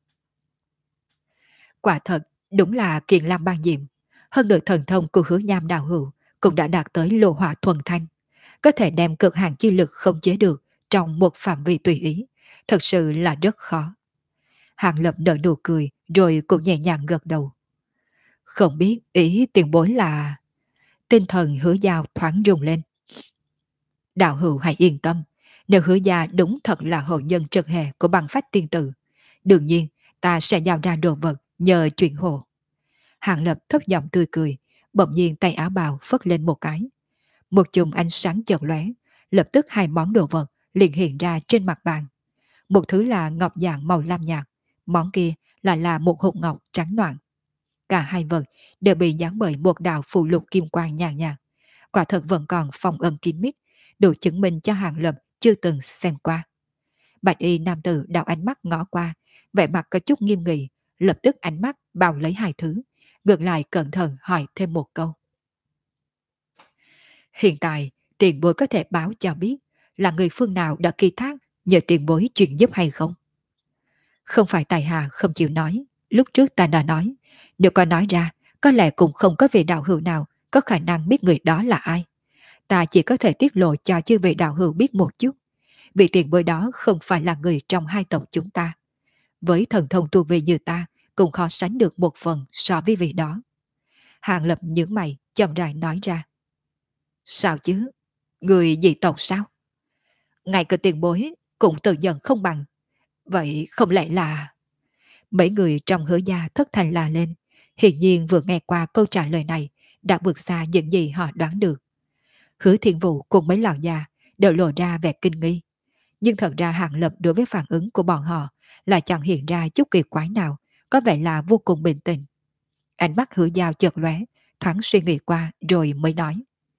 Quả thật, đúng là kiền lam băng diệm. Hơn nữa thần thông của Hứa nham đạo hữu cũng đã đạt tới lô hỏa thuần thanh, có thể đem cực hạn chi lực không chế được trong một phạm vi tùy ý, thật sự là rất khó. Hàng Lập nở nụ cười rồi cũng nhẹ nhàng gật đầu. Không biết ý tiền bối là... Tinh thần Hứa Giao thoáng rung lên. Đạo hữu hãy yên tâm, nếu Hứa gia đúng thật là hậu nhân trực hệ của bằng phách tiên tử, đương nhiên ta sẽ giao ra đồ vật nhờ chuyện hộ. Hàng Lập thấp giọng tươi cười, bỗng nhiên tay áo bào phất lên một cái. Một chùm ánh sáng chợt lóe, lập tức hai món đồ vật liền hiện ra trên mặt bàn. Một thứ là ngọc dạng màu lam nhạt, món kia là một hộp ngọc trắng noãn. Cả hai vật đều bị dán bởi một đạo phù lục kim quang nhàn nhạt. Quả thật vẫn còn phong ân kim mít, đủ chứng minh cho Hàng Lập chưa từng xem qua. Bạch y nam tử đảo ánh mắt ngó qua, vẻ mặt có chút nghiêm nghị, lập tức ánh mắt bao lấy hai thứ, ngược lại cẩn thận hỏi thêm một câu. Hiện tại, tiền bối có thể báo cho biết là người phương nào đã kỳ thác nhờ tiền bối chuyện giúp hay không? Không phải tài hạ không chịu nói, lúc trước ta đã nói, nếu có nói ra, có lẽ cũng không có vị đạo hữu nào có khả năng biết người đó là ai. Ta chỉ có thể tiết lộ cho chư vị đạo hữu biết một chút. Vị tiền bối đó không phải là người trong hai tộc chúng ta. Với thần thông tu vi như ta, cũng khó sánh được một phần so với vị đó. Hàng Lập nhướng mày, chậm rãi nói ra. Sao chứ? Người dị tộc sao? Ngay cả tiền bối cũng tự nhận không bằng. Vậy không lẽ là... Mấy người trong Hứa gia thất thành la lên. Hiển nhiên vừa nghe qua câu trả lời này đã vượt xa những gì họ đoán được. Hứa Thiên Vũ cùng mấy lão già đều lộ ra vẻ kinh nghi. Nhưng thật ra Hàng Lập đối với phản ứng của bọn họ là chẳng hiện ra chút kỳ quái nào, có vẻ là vô cùng bình tĩnh. Ánh mắt Hứa Giao chợt lóe, thoáng suy nghĩ qua rồi mới nói.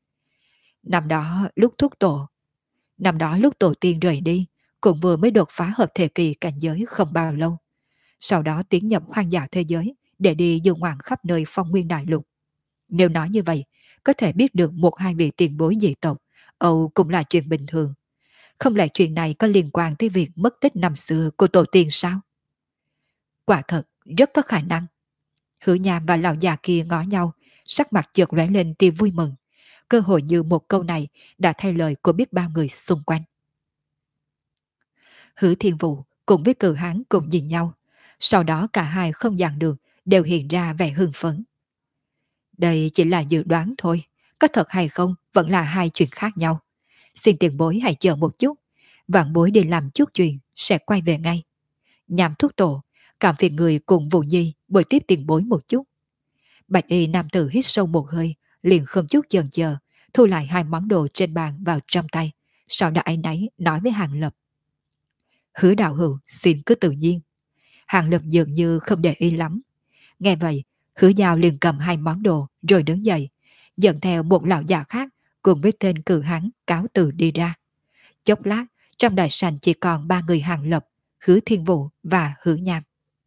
Năm đó lúc tổ tiên rời đi, cũng vừa mới đột phá hợp thể kỳ cảnh giới không bao lâu. Sau đó tiến nhập hoang dã thế giới để đi du ngoạn khắp nơi phong nguyên đại lục. Nếu nói như vậy, có thể biết được một hai vị tiền bối dị tộc, Âu cũng là chuyện bình thường. Không lẽ chuyện này có liên quan tới việc mất tích năm xưa của tổ tiên sao? Quả thật, rất có khả năng. Hứa Nham và lão già kia ngó nhau, sắc mặt chợt lóe lên tia vui mừng. Cơ hội như một câu này đã thay lời của biết bao người xung quanh. Hứa Thiên Vũ cùng với Cử Hán cùng nhìn nhau, Sau đó cả hai không dàn được, đều hiện ra vẻ hưng phấn. Đây chỉ là dự đoán thôi, có thật hay không vẫn là hai chuyện khác nhau. Xin tiền bối hãy chờ một chút, vạn bối đi làm chút chuyện, sẽ quay về ngay. Nhằm thúc tổ, cảm phiền người cùng Vũ Nhi bồi tiếp tiền bối một chút. Bạch y nam tử hít sâu một hơi, liền không chút chần chờ, thu lại hai món đồ trên bàn vào trong tay, sau đó áy náy nói với Hàng Lập. Hứa đạo hữu xin cứ tự nhiên. Hàng Lập dường như không để ý lắm. Nghe vậy, Hứa Giao liền cầm hai món đồ rồi đứng dậy, dẫn theo một lão già khác cùng với tên cử hán cáo từ đi ra. Chốc lát, trong đại sảnh chỉ còn ba người Hàng Lập, Hứa Thiên Vũ và Hứa Nham.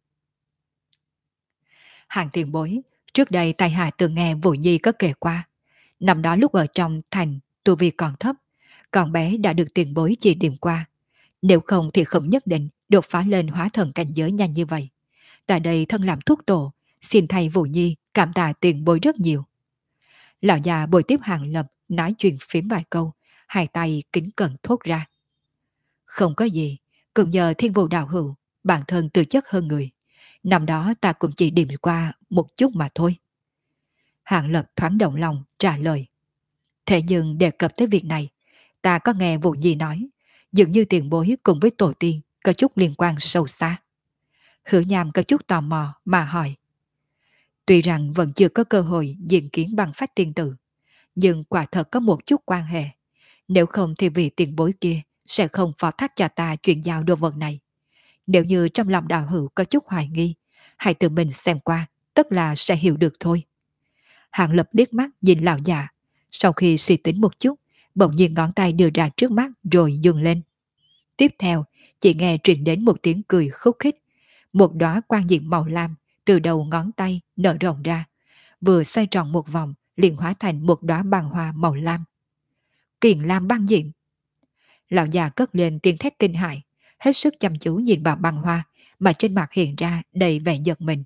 Hàng tiền bối, trước đây tài hạ từng nghe Vũ Nhi có kể qua. Năm đó lúc ở trong thành, tu vi còn thấp, còn bé đã được tiền bối chỉ điểm qua. Nếu không thì không nhất định đột phá lên hóa thần cảnh giới nhanh như vậy. Tại đây thân làm thuốc tổ, xin thầy Vũ Nhi cảm tạ tiền bối rất nhiều. Lão già bồi tiếp Hàng Lập nói chuyện phím vài câu, hai tay kính cẩn thốt ra. Không có gì, cũng nhờ thiên vụ đạo hữu, bản thân tư chất hơn người. Năm đó ta cũng chỉ điểm qua một chút mà thôi. Hàng Lập thoáng động lòng trả lời. Thế nhưng đề cập tới việc này, ta có nghe Vũ Nhi nói, dường như tiền bối cùng với tổ tiên có chút liên quan sâu xa. Hứa Nham có chút tò mò mà hỏi. Tuy rằng vẫn chưa có cơ hội diện kiến bằng phách tiên tử, nhưng quả thật có một chút quan hệ. Nếu không thì vị tiền bối kia sẽ không phó thác cho ta chuyện giao đồ vật này. Nếu như trong lòng đạo hữu có chút hoài nghi, hãy tự mình xem qua, tức là sẽ hiểu được thôi. Hàng Lập liếc mắt nhìn lão già, sau khi suy tính một chút, bỗng nhiên ngón tay đưa ra trước mắt rồi dừng lên. Tiếp theo, chỉ nghe truyền đến một tiếng cười khúc khích, một đóa quang diệm màu lam từ đầu ngón tay nở rộng ra, vừa xoay tròn một vòng liền hóa thành một đóa băng hoa màu lam. Kiền lam băng diệm. Lão già cất lên tiếng thét kinh hãi, hết sức chăm chú nhìn vào băng hoa, mà trên mặt hiện ra đầy vẻ giật mình.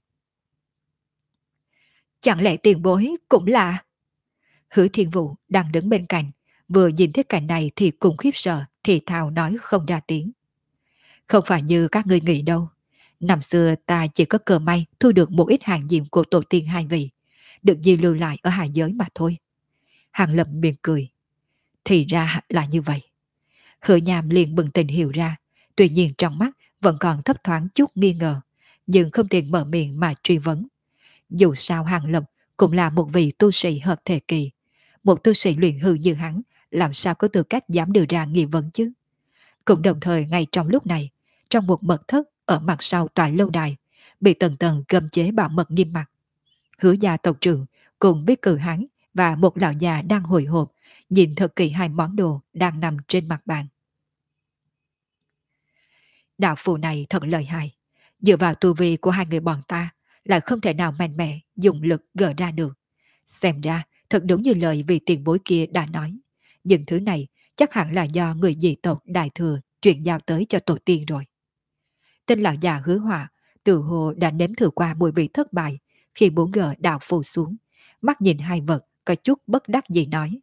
Chẳng lẽ tiền bối cũng là... Hứa Thiên Vũ đang đứng bên cạnh, vừa nhìn thấy cảnh này thì cũng khiếp sợ, thì thào nói không ra tiếng. Không phải như các ngươi nghĩ đâu. Năm xưa ta chỉ có cơ may thu được một ít hàng diệm của tổ tiên hai vị, được di lưu lại ở hạ giới mà thôi. Hàng Lập mỉm cười. Thì ra là như vậy. Hứa Nham liền bừng tỉnh hiểu ra, tuy nhiên trong mắt vẫn còn thấp thoáng chút nghi ngờ, nhưng không tiện mở miệng mà truy vấn. Dù sao Hàng Lập cũng là một vị tu sĩ hợp thể kỳ, một tu sĩ luyện hư như hắn làm sao có tư cách dám đưa ra nghi vấn chứ. Cũng đồng thời ngay trong lúc này, trong một mật thất ở mặt sau tòa lâu đài, bị tầng tầng gầm chế bảo mật nghiêm mặt. Hứa gia tộc trưởng cùng với cử hắn và một lão già đang hồi hộp, nhìn thật kỹ hai món đồ đang nằm trên mặt bàn. Đạo phù này thật lợi hại, dựa vào tu vi của hai người bọn ta lại không thể nào mạnh mẽ dùng lực gỡ ra được. Xem ra thật đúng như lời vị tiền bối kia đã nói, những thứ này chắc hẳn là do người dị tộc đại thừa chuyển giao tới cho tổ tiên rồi. Tên lão già Hứa Họa từ hồ đã nếm thử qua mùi vị thất bại khi muốn gỡ đạo phù xuống, mắt nhìn hai vật có chút bất đắc dĩ nói.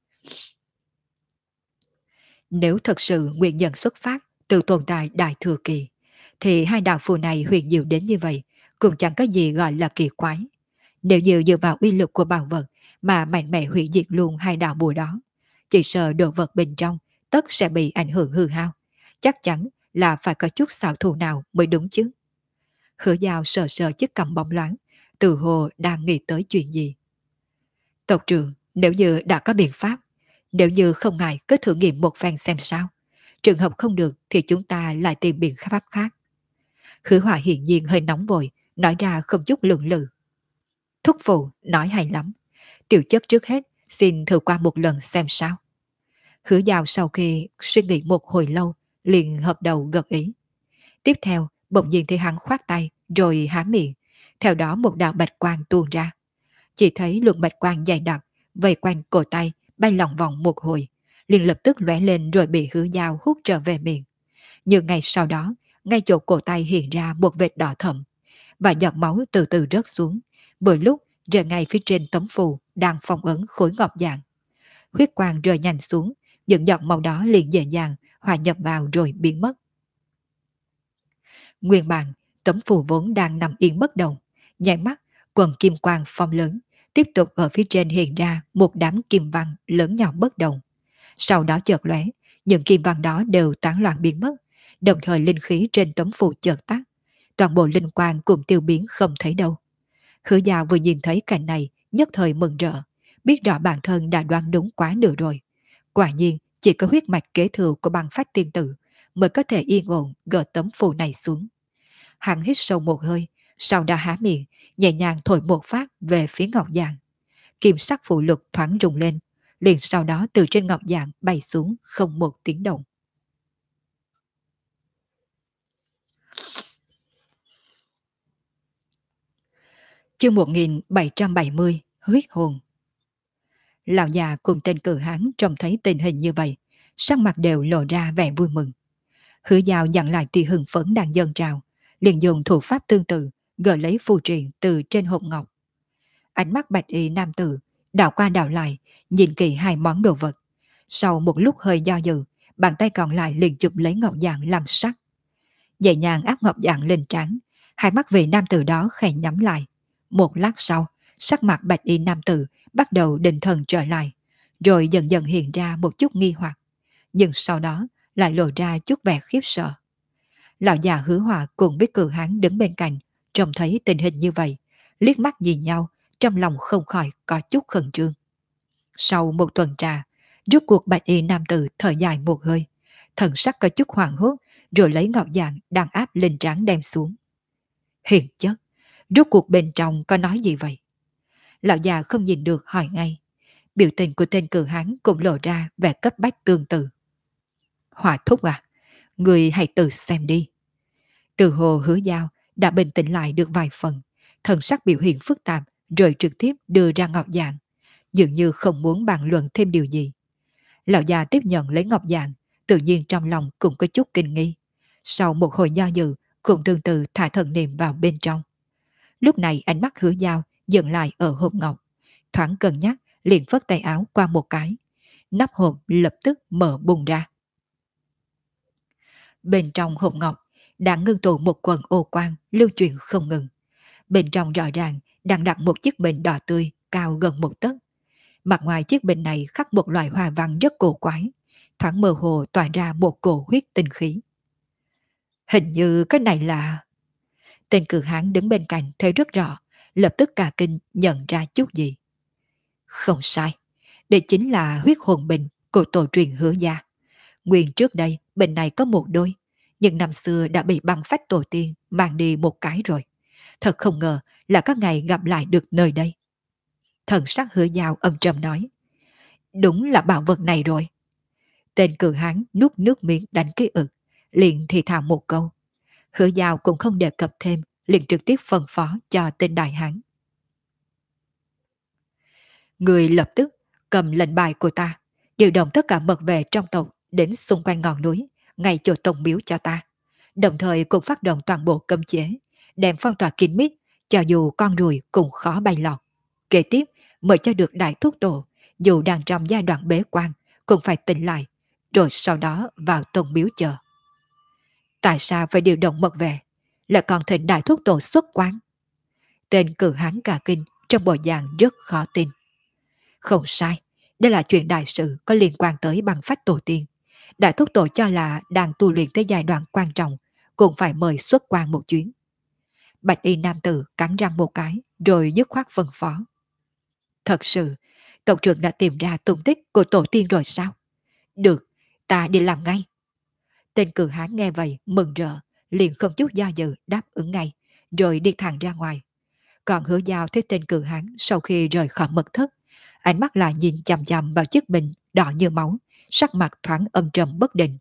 Nếu thật sự nguyên nhân xuất phát từ tồn tại đại thừa kỳ, thì hai đạo phù này huyền diệu đến như vậy cũng chẳng có gì gọi là kỳ quái. Nếu như dựa vào uy lực của bảo vật mà mạnh mẽ hủy diệt luôn hai đạo bùa đó, chỉ sợ đồ vật bên trong tất sẽ bị ảnh hưởng hư hao. Chắc chắn là phải có chút xảo thủ nào mới đúng chứ. Hứa Giao sờ sờ chiếc cầm bóng loáng, từ hồ đang nghĩ tới chuyện gì. Tộc trưởng, nếu như đã có biện pháp, nếu như không ngại cứ thử nghiệm một phen xem sao. Trường hợp không được thì chúng ta lại tìm biện pháp khác. Hứa Họa hiển nhiên hơi nóng vội, nói ra không chút lưỡng lự. Thúc phụ nói hay lắm. Tiểu chất trước hết xin thử qua một lần xem sao. Hứa Giao sau khi suy nghĩ một hồi lâu liền hợp đầu gật ý. Tiếp theo bỗng nhiên thấy hắn khoát tay rồi há miệng, theo đó một đạo bạch quang tuôn ra. Chỉ thấy luồng bạch quang dày đặc vây quanh cổ tay bay lòng vòng một hồi, liền lập tức lóe lên rồi bị Hứa Giao hút trở về miệng. Nhưng ngay sau đó, ngay chỗ cổ tay hiện ra một vệt đỏ thẫm, và giọt máu từ từ rớt xuống, vừa lúc rơi ngay phía trên tấm phù đang phong ấn khối ngọc dạng. Huyết quang rơi nhanh xuống, những giọt màu đó liền dễ dàng hòa nhập vào rồi biến mất. Nguyên bản, Tấm phù vốn đang nằm yên bất động, nháy mắt quần kim quang phong lớn, tiếp tục ở phía trên hiện ra một đám kim văn lớn nhỏ bất động. Sau đó chợt lóe, những kim văn đó đều tán loạn biến mất, đồng thời linh khí trên tấm phù chợt tắt, toàn bộ linh quang cùng tiêu biến không thấy đâu. Hứa Giao vừa nhìn thấy cảnh này, nhất thời mừng rỡ, biết rõ bản thân đã đoán đúng quá nửa rồi. Quả nhiên, chỉ có huyết mạch kế thừa của băng phách tiên tử mới có thể yên ổn gỡ tấm phù này xuống. Hắn hít sâu một hơi, sau đó há miệng, nhẹ nhàng thổi một phát về phía Ngọc Giảng. Kim sắc phù lục thoáng rung lên, liền sau đó từ trên Ngọc Giảng bay xuống không một tiếng động. Chương 1770 Huyết hồn. Lão già cùng tên cử hán trông thấy tình hình như vậy, sắc mặt đều lộ ra vẻ vui mừng. Hứa Giao dặn lại tia hưng phấn đang dâng trào, liền dùng thủ pháp tương tự, gỡ lấy phù triện từ trên hộp ngọc. Ánh mắt bạch y nam tử đảo qua đảo lại, nhìn kỹ hai món đồ vật. Sau một lúc hơi do dự, bàn tay còn lại liền chụp lấy ngọc dạng làm sắc. Nhẹ nhàng áp ngọc dạng lên trán, hai mắt vị nam tử đó khẽ nhắm lại. Một lát sau, sắc mặt bạch y nam tử bắt đầu định thần trở lại, rồi dần dần hiện ra một chút nghi hoặc, nhưng sau đó lại lộ ra chút vẻ khiếp sợ. Lão già Hứa Hòa cùng với cử hán đứng bên cạnh, trông thấy tình hình như vậy, liếc mắt nhìn nhau, trong lòng không khỏi có chút khẩn trương. Sau một tuần trà, rốt cuộc bạch y nam tử thở dài một hơi, thần sắc có chút hoảng hốt, rồi lấy ngọc dạng đang áp lên trán đem xuống. Hiền chất, rốt cuộc bên trong có nói gì vậy? Lão già không nhìn được hỏi ngay. Biểu tình của tên cử hán cũng lộ ra vẻ cấp bách tương tự. Hòa thúc à, người hãy tự xem đi. Từ hồ Hứa Giao đã bình tĩnh lại được vài phần, thần sắc biểu hiện phức tạp rồi trực tiếp đưa ra ngọc dạng, dường như không muốn bàn luận thêm điều gì. Lão già tiếp nhận lấy ngọc dạng, tự nhiên trong lòng cũng có chút kinh nghi. Sau một hồi do dự, cũng tương tự thả thần niệm vào bên trong. Lúc này ánh mắt Hứa Giao dừng lại ở hộp ngọc, thoáng cân nhắc liền phất tay áo qua một cái. Nắp hộp lập tức mở bung ra. Bên trong hộp ngọc đang ngưng tụ một quần ô quang lưu chuyển không ngừng. Bên trong rõ ràng đang đặt một chiếc bình đỏ tươi cao gần một tấc. Mặt ngoài chiếc bình này khắc một loại hoa văn rất cổ quái, thoáng mơ hồ tỏa ra một cổ huyết tinh khí. Hình như cái này là... Tên cử hán đứng bên cạnh thấy rất rõ, lập tức cả kinh nhận ra chút gì. Không sai, đây chính là huyết hồn bình của tổ truyền Hứa gia. Nguyên trước đây bình này có một đôi, nhưng năm xưa đã bị băng phách tổ tiên mang đi một cái rồi. Thật không ngờ là các ngày gặp lại được nơi đây. Thần sắc Hứa Giao âm trầm nói. Đúng là bảo vật này rồi. Tên cử hán nuốt nước miếng đánh cái ực, liền thì thào một câu. Hứa Giao cũng không đề cập thêm, liền trực tiếp phân phó cho tên đại hán. Người lập tức cầm lệnh bài của ta, điều động tất cả mật vệ trong tộc đến xung quanh ngọn núi, ngay chỗ tông miếu cho ta. Đồng thời cũng phát động toàn bộ cấm chế, đem phong tỏa kín mít, cho dù con ruồi cũng khó bay lọt. Kế tiếp, mời cho được đại thúc tổ, dù đang trong giai đoạn bế quan, cũng phải tỉnh lại, rồi sau đó vào tông miếu chờ. Tại sao phải điều động mật vệ, lại còn thỉnh đại thúc tổ xuất quan? Tên cử hán cả kinh, trong bộ dạng rất khó tin. Không sai, đây là chuyện đại sự có liên quan tới băng phách tổ tiên. Đại thúc tổ cho là đang tu luyện tới giai đoạn quan trọng, cũng phải mời xuất quan một chuyến. Bạch y nam tử cắn răng một cái, rồi dứt khoát phân phó. Thật sự, tổng trưởng đã tìm ra tung tích của tổ tiên rồi sao? Được, ta đi làm ngay. Tên cử hán nghe vậy mừng rỡ, liền không chút do dự đáp ứng ngay, rồi đi thẳng ra ngoài. Còn Hứa Giao thấy tên cử hán sau khi rời khỏi mật thất, ánh mắt lại nhìn chằm chằm vào chiếc bình đỏ như máu, sắc mặt thoáng âm trầm bất định.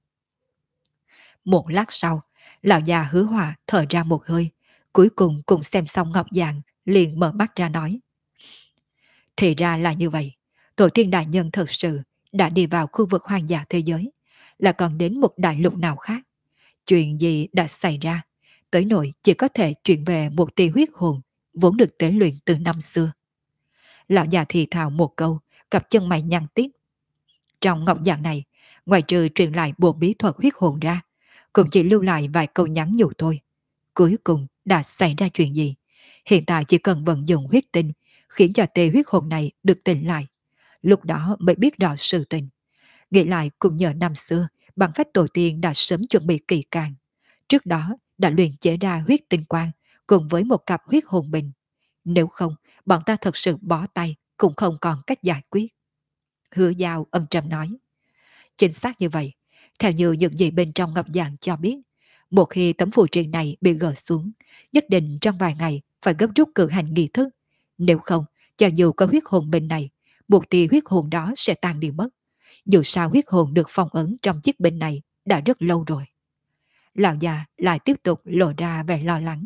Một lát sau, lão già Hứa Hòa thở ra một hơi, cuối cùng cũng xem xong ngọc dạng, liền mở mắt ra nói. Thì ra là như vậy, tổ tiên đại nhân thật sự đã đi vào khu vực hoang dã thế giới, là còn đến một đại lục nào khác. Chuyện gì đã xảy ra, tới nỗi chỉ có thể chuyển về một tia huyết hồn vốn được tế luyện từ năm xưa. Lão già thì thào một câu, cặp chân mày nhăn tiếp. Trong ngọc dạng này, ngoài trừ truyền lại bộ bí thuật huyết hồn ra, cũng chỉ lưu lại vài câu nhắn nhủ thôi. cuối cùng đã xảy ra chuyện gì. Hiện tại chỉ cần vận dụng huyết tinh, khiến cho tê huyết hồn này được tỉnh lại. Lúc đó mới biết rõ sự tình. Nghĩ lại cũng nhờ năm xưa, bằng phách tổ tiên đã sớm chuẩn bị kỳ càng. Trước đó đã luyện chế ra huyết tinh quang cùng với một cặp huyết hồn bình. Nếu không, bọn ta thật sự bó tay cũng không còn cách giải quyết. Hứa Giao âm trầm nói. Chính xác như vậy, theo như những gì bên trong ngọc giảng cho biết, một khi tấm phù triện này bị gỡ xuống, nhất định trong vài ngày phải gấp rút cử hành nghi thức. Nếu không, cho dù có huyết hồn bên này, một tia huyết hồn đó sẽ tan đi mất. Dù sao huyết hồn được phong ấn trong chiếc bình này đã rất lâu rồi. Lão già lại tiếp tục lộ ra vẻ lo lắng.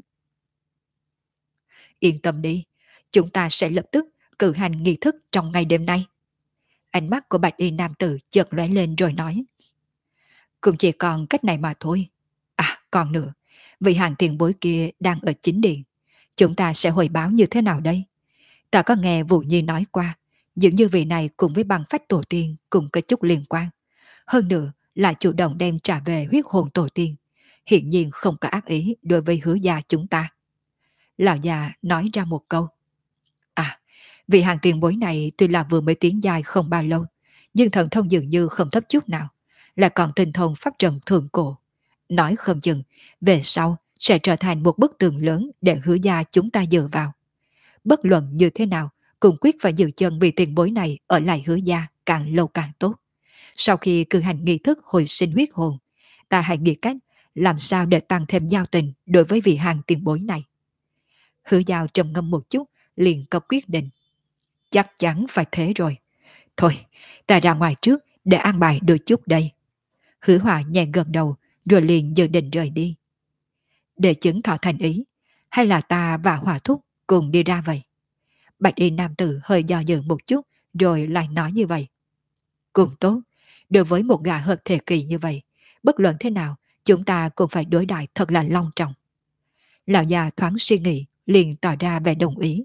Yên tâm đi, chúng ta sẽ lập tức cử hành nghi thức trong ngày đêm nay. Ánh mắt của bạch y nam tử chợt lóe lên rồi nói. Cũng chỉ còn cách này mà thôi. À, còn nữa, vị hàng tiền bối kia đang ở chính điện. Chúng ta sẽ hồi báo như thế nào đây? Ta có nghe Vũ Nhi nói qua, dường như vị này cùng với băng phách tổ tiên cũng có chút liên quan. Hơn nữa, lại chủ động đem trả về huyết hồn tổ tiên. Hiện nhiên không có ác ý đối với Hứa gia chúng ta. Lão già nói ra một câu. À, vị hàng tiền bối này tuy là vừa mới tiến dài không bao lâu, nhưng thần thông dường như không thấp chút nào, là còn tinh thông pháp trận thượng cổ. Nói không chừng, về sau sẽ trở thành một bức tường lớn để Hứa gia chúng ta dựa vào. Bất luận như thế nào, cũng quyết phải giữ chân vị tiền bối này ở lại Hứa gia càng lâu càng tốt. Sau khi cử hành nghi thức hồi sinh huyết hồn, ta hãy nghĩ cách làm sao để tăng thêm giao tình đối với vị hàng tiền bối này. Hứa Giao trầm ngâm một chút, liền có quyết định. Chắc chắn phải thế rồi. Thôi, ta ra ngoài trước để an bài đôi chút đây. Hứa Hòa nhẹ gật đầu, rồi liền dự định rời đi. Để chứng thọ thành ý, hay là ta và Hòa Thúc cùng đi ra vậy? Bạch y nam tử hơi do dự một chút, rồi lại nói như vậy. Cùng tốt, đối với một gã hợp thể kỳ như vậy, bất luận thế nào, chúng ta cũng phải đối đãi thật là long trọng. Lão già thoáng suy nghĩ, liền tỏ ra vẻ đồng ý.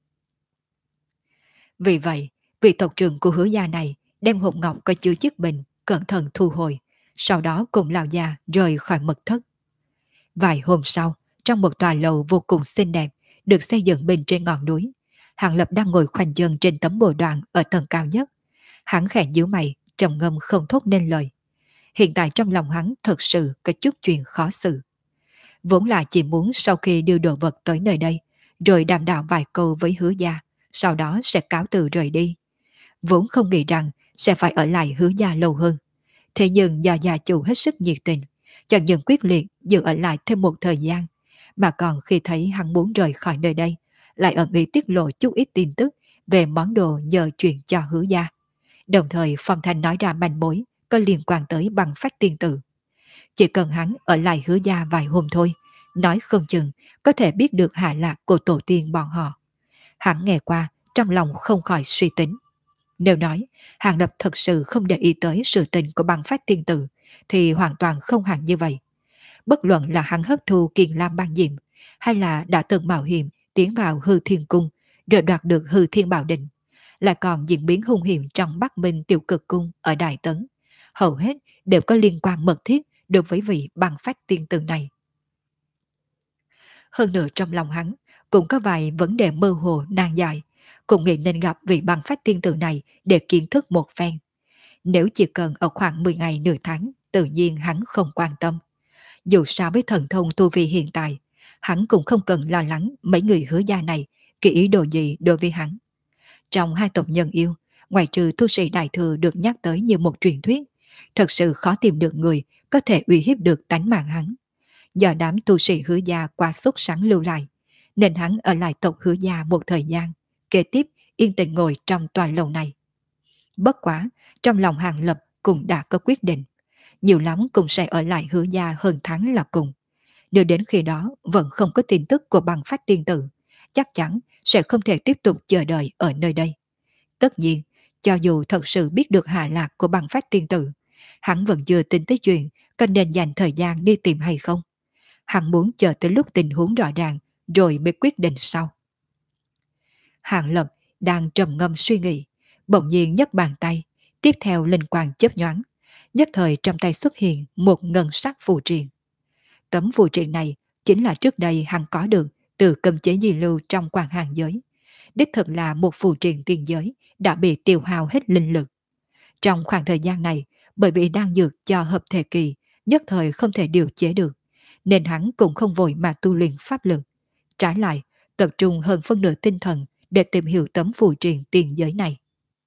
Vì vậy, vị tộc trưởng của Hứa gia này đem hộp ngọc có chứa chiếc bình cẩn thận thu hồi, sau đó cùng lão già rời khỏi mật thất. Vài hôm sau, trong một tòa lầu vô cùng xinh đẹp, được xây dựng bên trên ngọn núi, Hàng Lập đang ngồi khoanh chân trên tấm bồ đoàn ở tầng cao nhất. Hắn khẽ nhíu mày, trầm ngâm không thốt nên lời. Hiện tại trong lòng hắn thật sự có chút chuyện khó xử. Vốn là chỉ muốn sau khi đưa đồ vật tới nơi đây, rồi đàm đạo vài câu với Hứa gia, sau đó sẽ cáo từ rời đi. Vốn không nghĩ rằng sẽ phải ở lại Hứa gia lâu hơn. Thế nhưng do gia chủ hết sức nhiệt tình, chẳng những quyết liệt giữ ở lại thêm một thời gian, mà còn khi thấy hắn muốn rời khỏi nơi đây, lại ẩn ý tiết lộ chút ít tin tức về món đồ nhờ chuyện cho Hứa gia. Đồng thời phong thanh nói ra manh mối có liên quan tới băng phách tiên tử. Chỉ cần hắn ở lại Hứa gia vài hôm thôi, nói không chừng có thể biết được hạ lạc của tổ tiên bọn họ. Hắn nghe qua, trong lòng không khỏi suy tính. Nếu nói Hàng Lập thật sự không để ý tới sự tình của băng phách tiên tử, thì hoàn toàn không hẳn như vậy. Bất luận là hắn hấp thu kiền lam băng diệm, hay là đã từng mạo hiểm tiến vào hư thiên cung, rồi đoạt được hư thiên bảo định, lại còn diễn biến hung hiểm trong Bắc Minh tiểu cực cung ở Đại Tấn, hầu hết đều có liên quan mật thiết đối với vị băng phách tiên tử này. Hơn nữa trong lòng hắn cũng có vài vấn đề mơ hồ nan giải, cũng nghĩ nên gặp vị băng phách tiên tử này để kiến thức một phen. Nếu chỉ cần ở khoảng 10 ngày nửa tháng, tự nhiên hắn không quan tâm. Dù sao với thần thông tu vi hiện tại, hắn cũng không cần lo lắng mấy người Hứa gia này kỳ ý đồ gì đối với hắn. Trong hai tộc nhân yêu, ngoài trừ tu sĩ đại thừa được nhắc tới như một truyền thuyết, thật sự khó tìm được người có thể uy hiếp được tánh mạng hắn. Do đám tu sĩ Hứa gia quá sốt sắng lưu lại, nên hắn ở lại tộc Hứa gia một thời gian, kế tiếp yên tĩnh ngồi trong tòa lầu này. Bất quá, trong lòng Hàng Lập cũng đã có quyết định, nhiều lắm cũng sẽ ở lại Hứa gia hơn tháng là cùng. Nếu đến khi đó vẫn không có tin tức của băng phách tiên tử, chắc chắn sẽ không thể tiếp tục chờ đợi ở nơi đây. Tất nhiên, cho dù thật sự biết được hạ lạc của băng phách tiên tử, hắn vẫn chưa tin tới chuyện có nên dành thời gian đi tìm hay không. Hắn muốn chờ tới lúc tình huống rõ ràng rồi mới quyết định sau. Hàng Lập đang trầm ngâm suy nghĩ, bỗng nhiên nhấc bàn tay, tiếp theo linh quang chớp nhoáng, nhất thời trong tay xuất hiện một ngân sắc phù triện. Tấm phù triện này chính là trước đây hắn có được từ cấm chế di lưu trong quan hàng giới. Đích thực là một phù triện tiên giới đã bị tiêu hao hết linh lực. Trong khoảng thời gian này, bởi vì đang dược cho hợp thể kỳ, nhất thời không thể điều chế được, nên hắn cũng không vội mà tu luyện pháp lực. Trái lại, tập trung hơn phân nửa tinh thần để tìm hiểu tấm phù triện tiên giới này.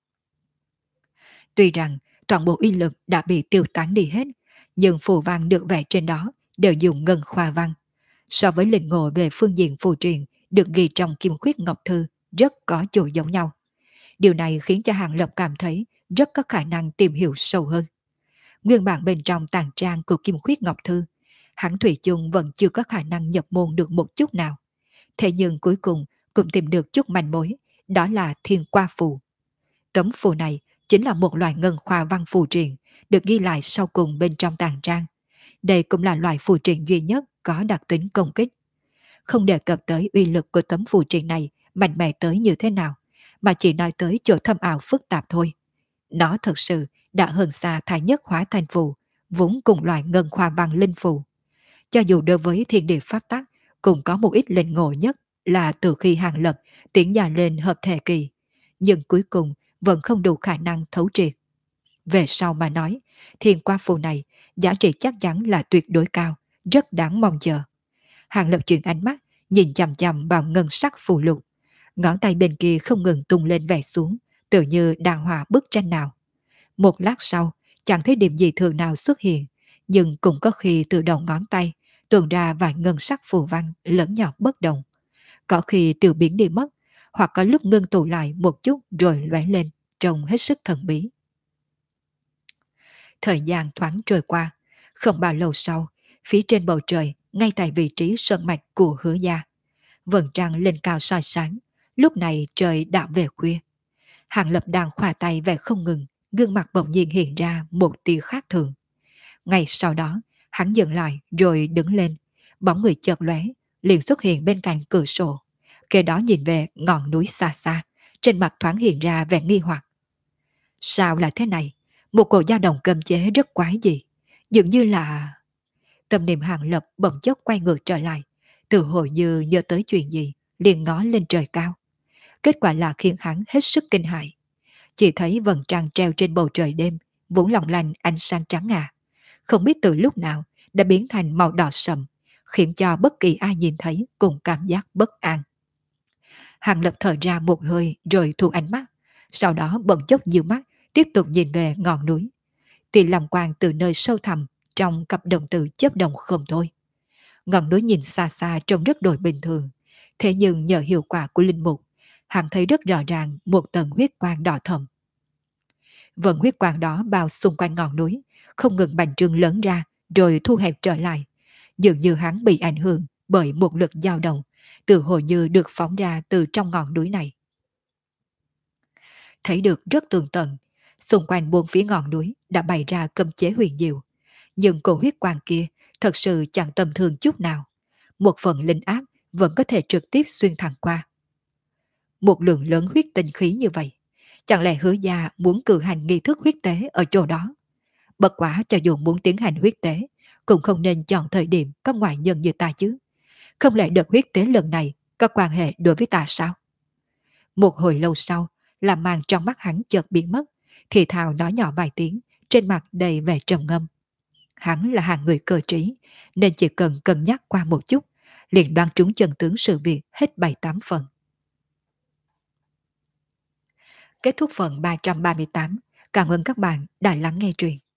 Tuy rằng toàn bộ uy lực đã bị tiêu tán đi hết, nhưng phù văn được vẽ trên đó đều dùng ngân khoa văn. So với lĩnh ngộ về phương diện phù triện được ghi trong Kim Khuyết Ngọc Thư rất có chỗ giống nhau. Điều này khiến cho Hàng Lập cảm thấy rất có khả năng tìm hiểu sâu hơn. Nguyên bản bên trong tàng trang của Kim Khuyết Ngọc Thư, hắn Thủy chung vẫn chưa có khả năng nhập môn được một chút nào. Thế nhưng cuối cùng cũng tìm được chút manh mối, đó là Thiên Qua Phù. Tấm phù này chính là một loại ngân khoa văn phù triện, được ghi lại sau cùng bên trong tàng trang. Đây cũng là loại phù triện duy nhất có đặc tính công kích. Không đề cập tới uy lực của tấm phù triện này mạnh mẽ tới như thế nào, mà chỉ nói tới chỗ thâm ảo phức tạp thôi. Nó thật sự đã hơn xa Thái Nhất Hóa Thành Phù, vốn cùng loại ngân khoa văn linh phù. Cho dù đối với thiên địa pháp tắc cũng có một ít linh ngộ nhất là từ khi Hàng Lập tiến dài lên hợp thể kỳ, nhưng cuối cùng vẫn không đủ khả năng thấu triệt. Về sau mà nói, thiên qua phù này giá trị chắc chắn là tuyệt đối cao, rất đáng mong chờ. Hàng Lập chuyển ánh mắt, nhìn chằm chằm vào ngân sắc phù lục. Ngón tay bên kia không ngừng tung lên vẽ xuống, tự như đang hòa bức tranh nào. Một lát sau, chẳng thấy điểm gì thường nào xuất hiện, nhưng cũng có khi từ đầu ngón tay tuôn ra vài ngân sắc phù văn lớn nhỏ bất đồng. Có khi tiêu biến đi mất, hoặc có lúc ngưng tụ lại một chút rồi lóe lên, trông hết sức thần bí. Thời gian thoáng trôi qua, không bao lâu sau, phía trên bầu trời, ngay tại vị trí sơn mạch của Hứa gia, vầng trăng lên cao soi sáng. Lúc này trời đã về khuya. Hàng Lập đang khoa tay vẻ không ngừng, gương mặt bỗng nhiên hiện ra một tia khác thường. Ngay sau đó, hắn dừng lại rồi đứng lên, bóng người chợt lóe, liền xuất hiện bên cạnh cửa sổ. Kế đó nhìn về ngọn núi xa xa, trên mặt thoáng hiện ra vẻ nghi hoặc. Sao lại thế này? Một cổ dao động cầm chế rất quái dị. Dường như là... Tâm niệm Hàng Lập bỗng chốc quay ngược trở lại, tự hồi như nhớ tới chuyện gì, liền ngó lên trời cao. Kết quả là khiến hắn hết sức kinh hãi. Chỉ thấy vầng trăng treo trên bầu trời đêm, vốn lòng lanh ánh sáng trắng ngà. Không biết từ lúc nào đã biến thành màu đỏ sậm, khiến cho bất kỳ ai nhìn thấy cùng cảm giác bất an. Hàng Lập thở ra một hơi rồi thu ánh mắt, sau đó bỗng chốc dịu mắt, tiếp tục nhìn về ngọn núi. Thì lòng quang từ nơi sâu thẳm trong cặp đồng tử chớp động không thôi. Ngọn núi nhìn xa xa trông rất đổi bình thường, thế nhưng nhờ hiệu quả của linh mục, hắn thấy rất rõ ràng một tầng huyết quang đỏ thẫm. Vận huyết quang đó bao xung quanh ngọn núi, không ngừng bành trướng lớn ra rồi thu hẹp trở lại. Dường như hắn bị ảnh hưởng bởi một lực dao động, tự hồ như được phóng ra từ trong ngọn núi này. Thấy được rất tường tận, xung quanh bốn phía ngọn núi đã bày ra cấm chế huyền diệu, nhưng cổ huyết quang kia thật sự chẳng tầm thường chút nào. Một phần linh áp vẫn có thể trực tiếp xuyên thẳng qua. Một lượng lớn huyết tinh khí như vậy, chẳng lẽ Hứa gia muốn cử hành nghi thức huyết tế ở chỗ đó? Bất quả cho dù muốn tiến hành huyết tế, cũng không nên chọn thời điểm có ngoại nhân như ta chứ. Không lẽ đợt huyết tế lần này có quan hệ đối với ta sao? Một hồi lâu sau, làm màn trong mắt hắn chợt biến mất, thì thào nói nhỏ vài tiếng, trên mặt đầy vẻ trầm ngâm. Hắn là hàng người cơ trí, nên chỉ cần cân nhắc qua một chút, liền đoán trúng chân tướng sự việc hết 7-8 phần. Kết thúc phần 338. Cảm ơn các bạn đã lắng nghe truyện.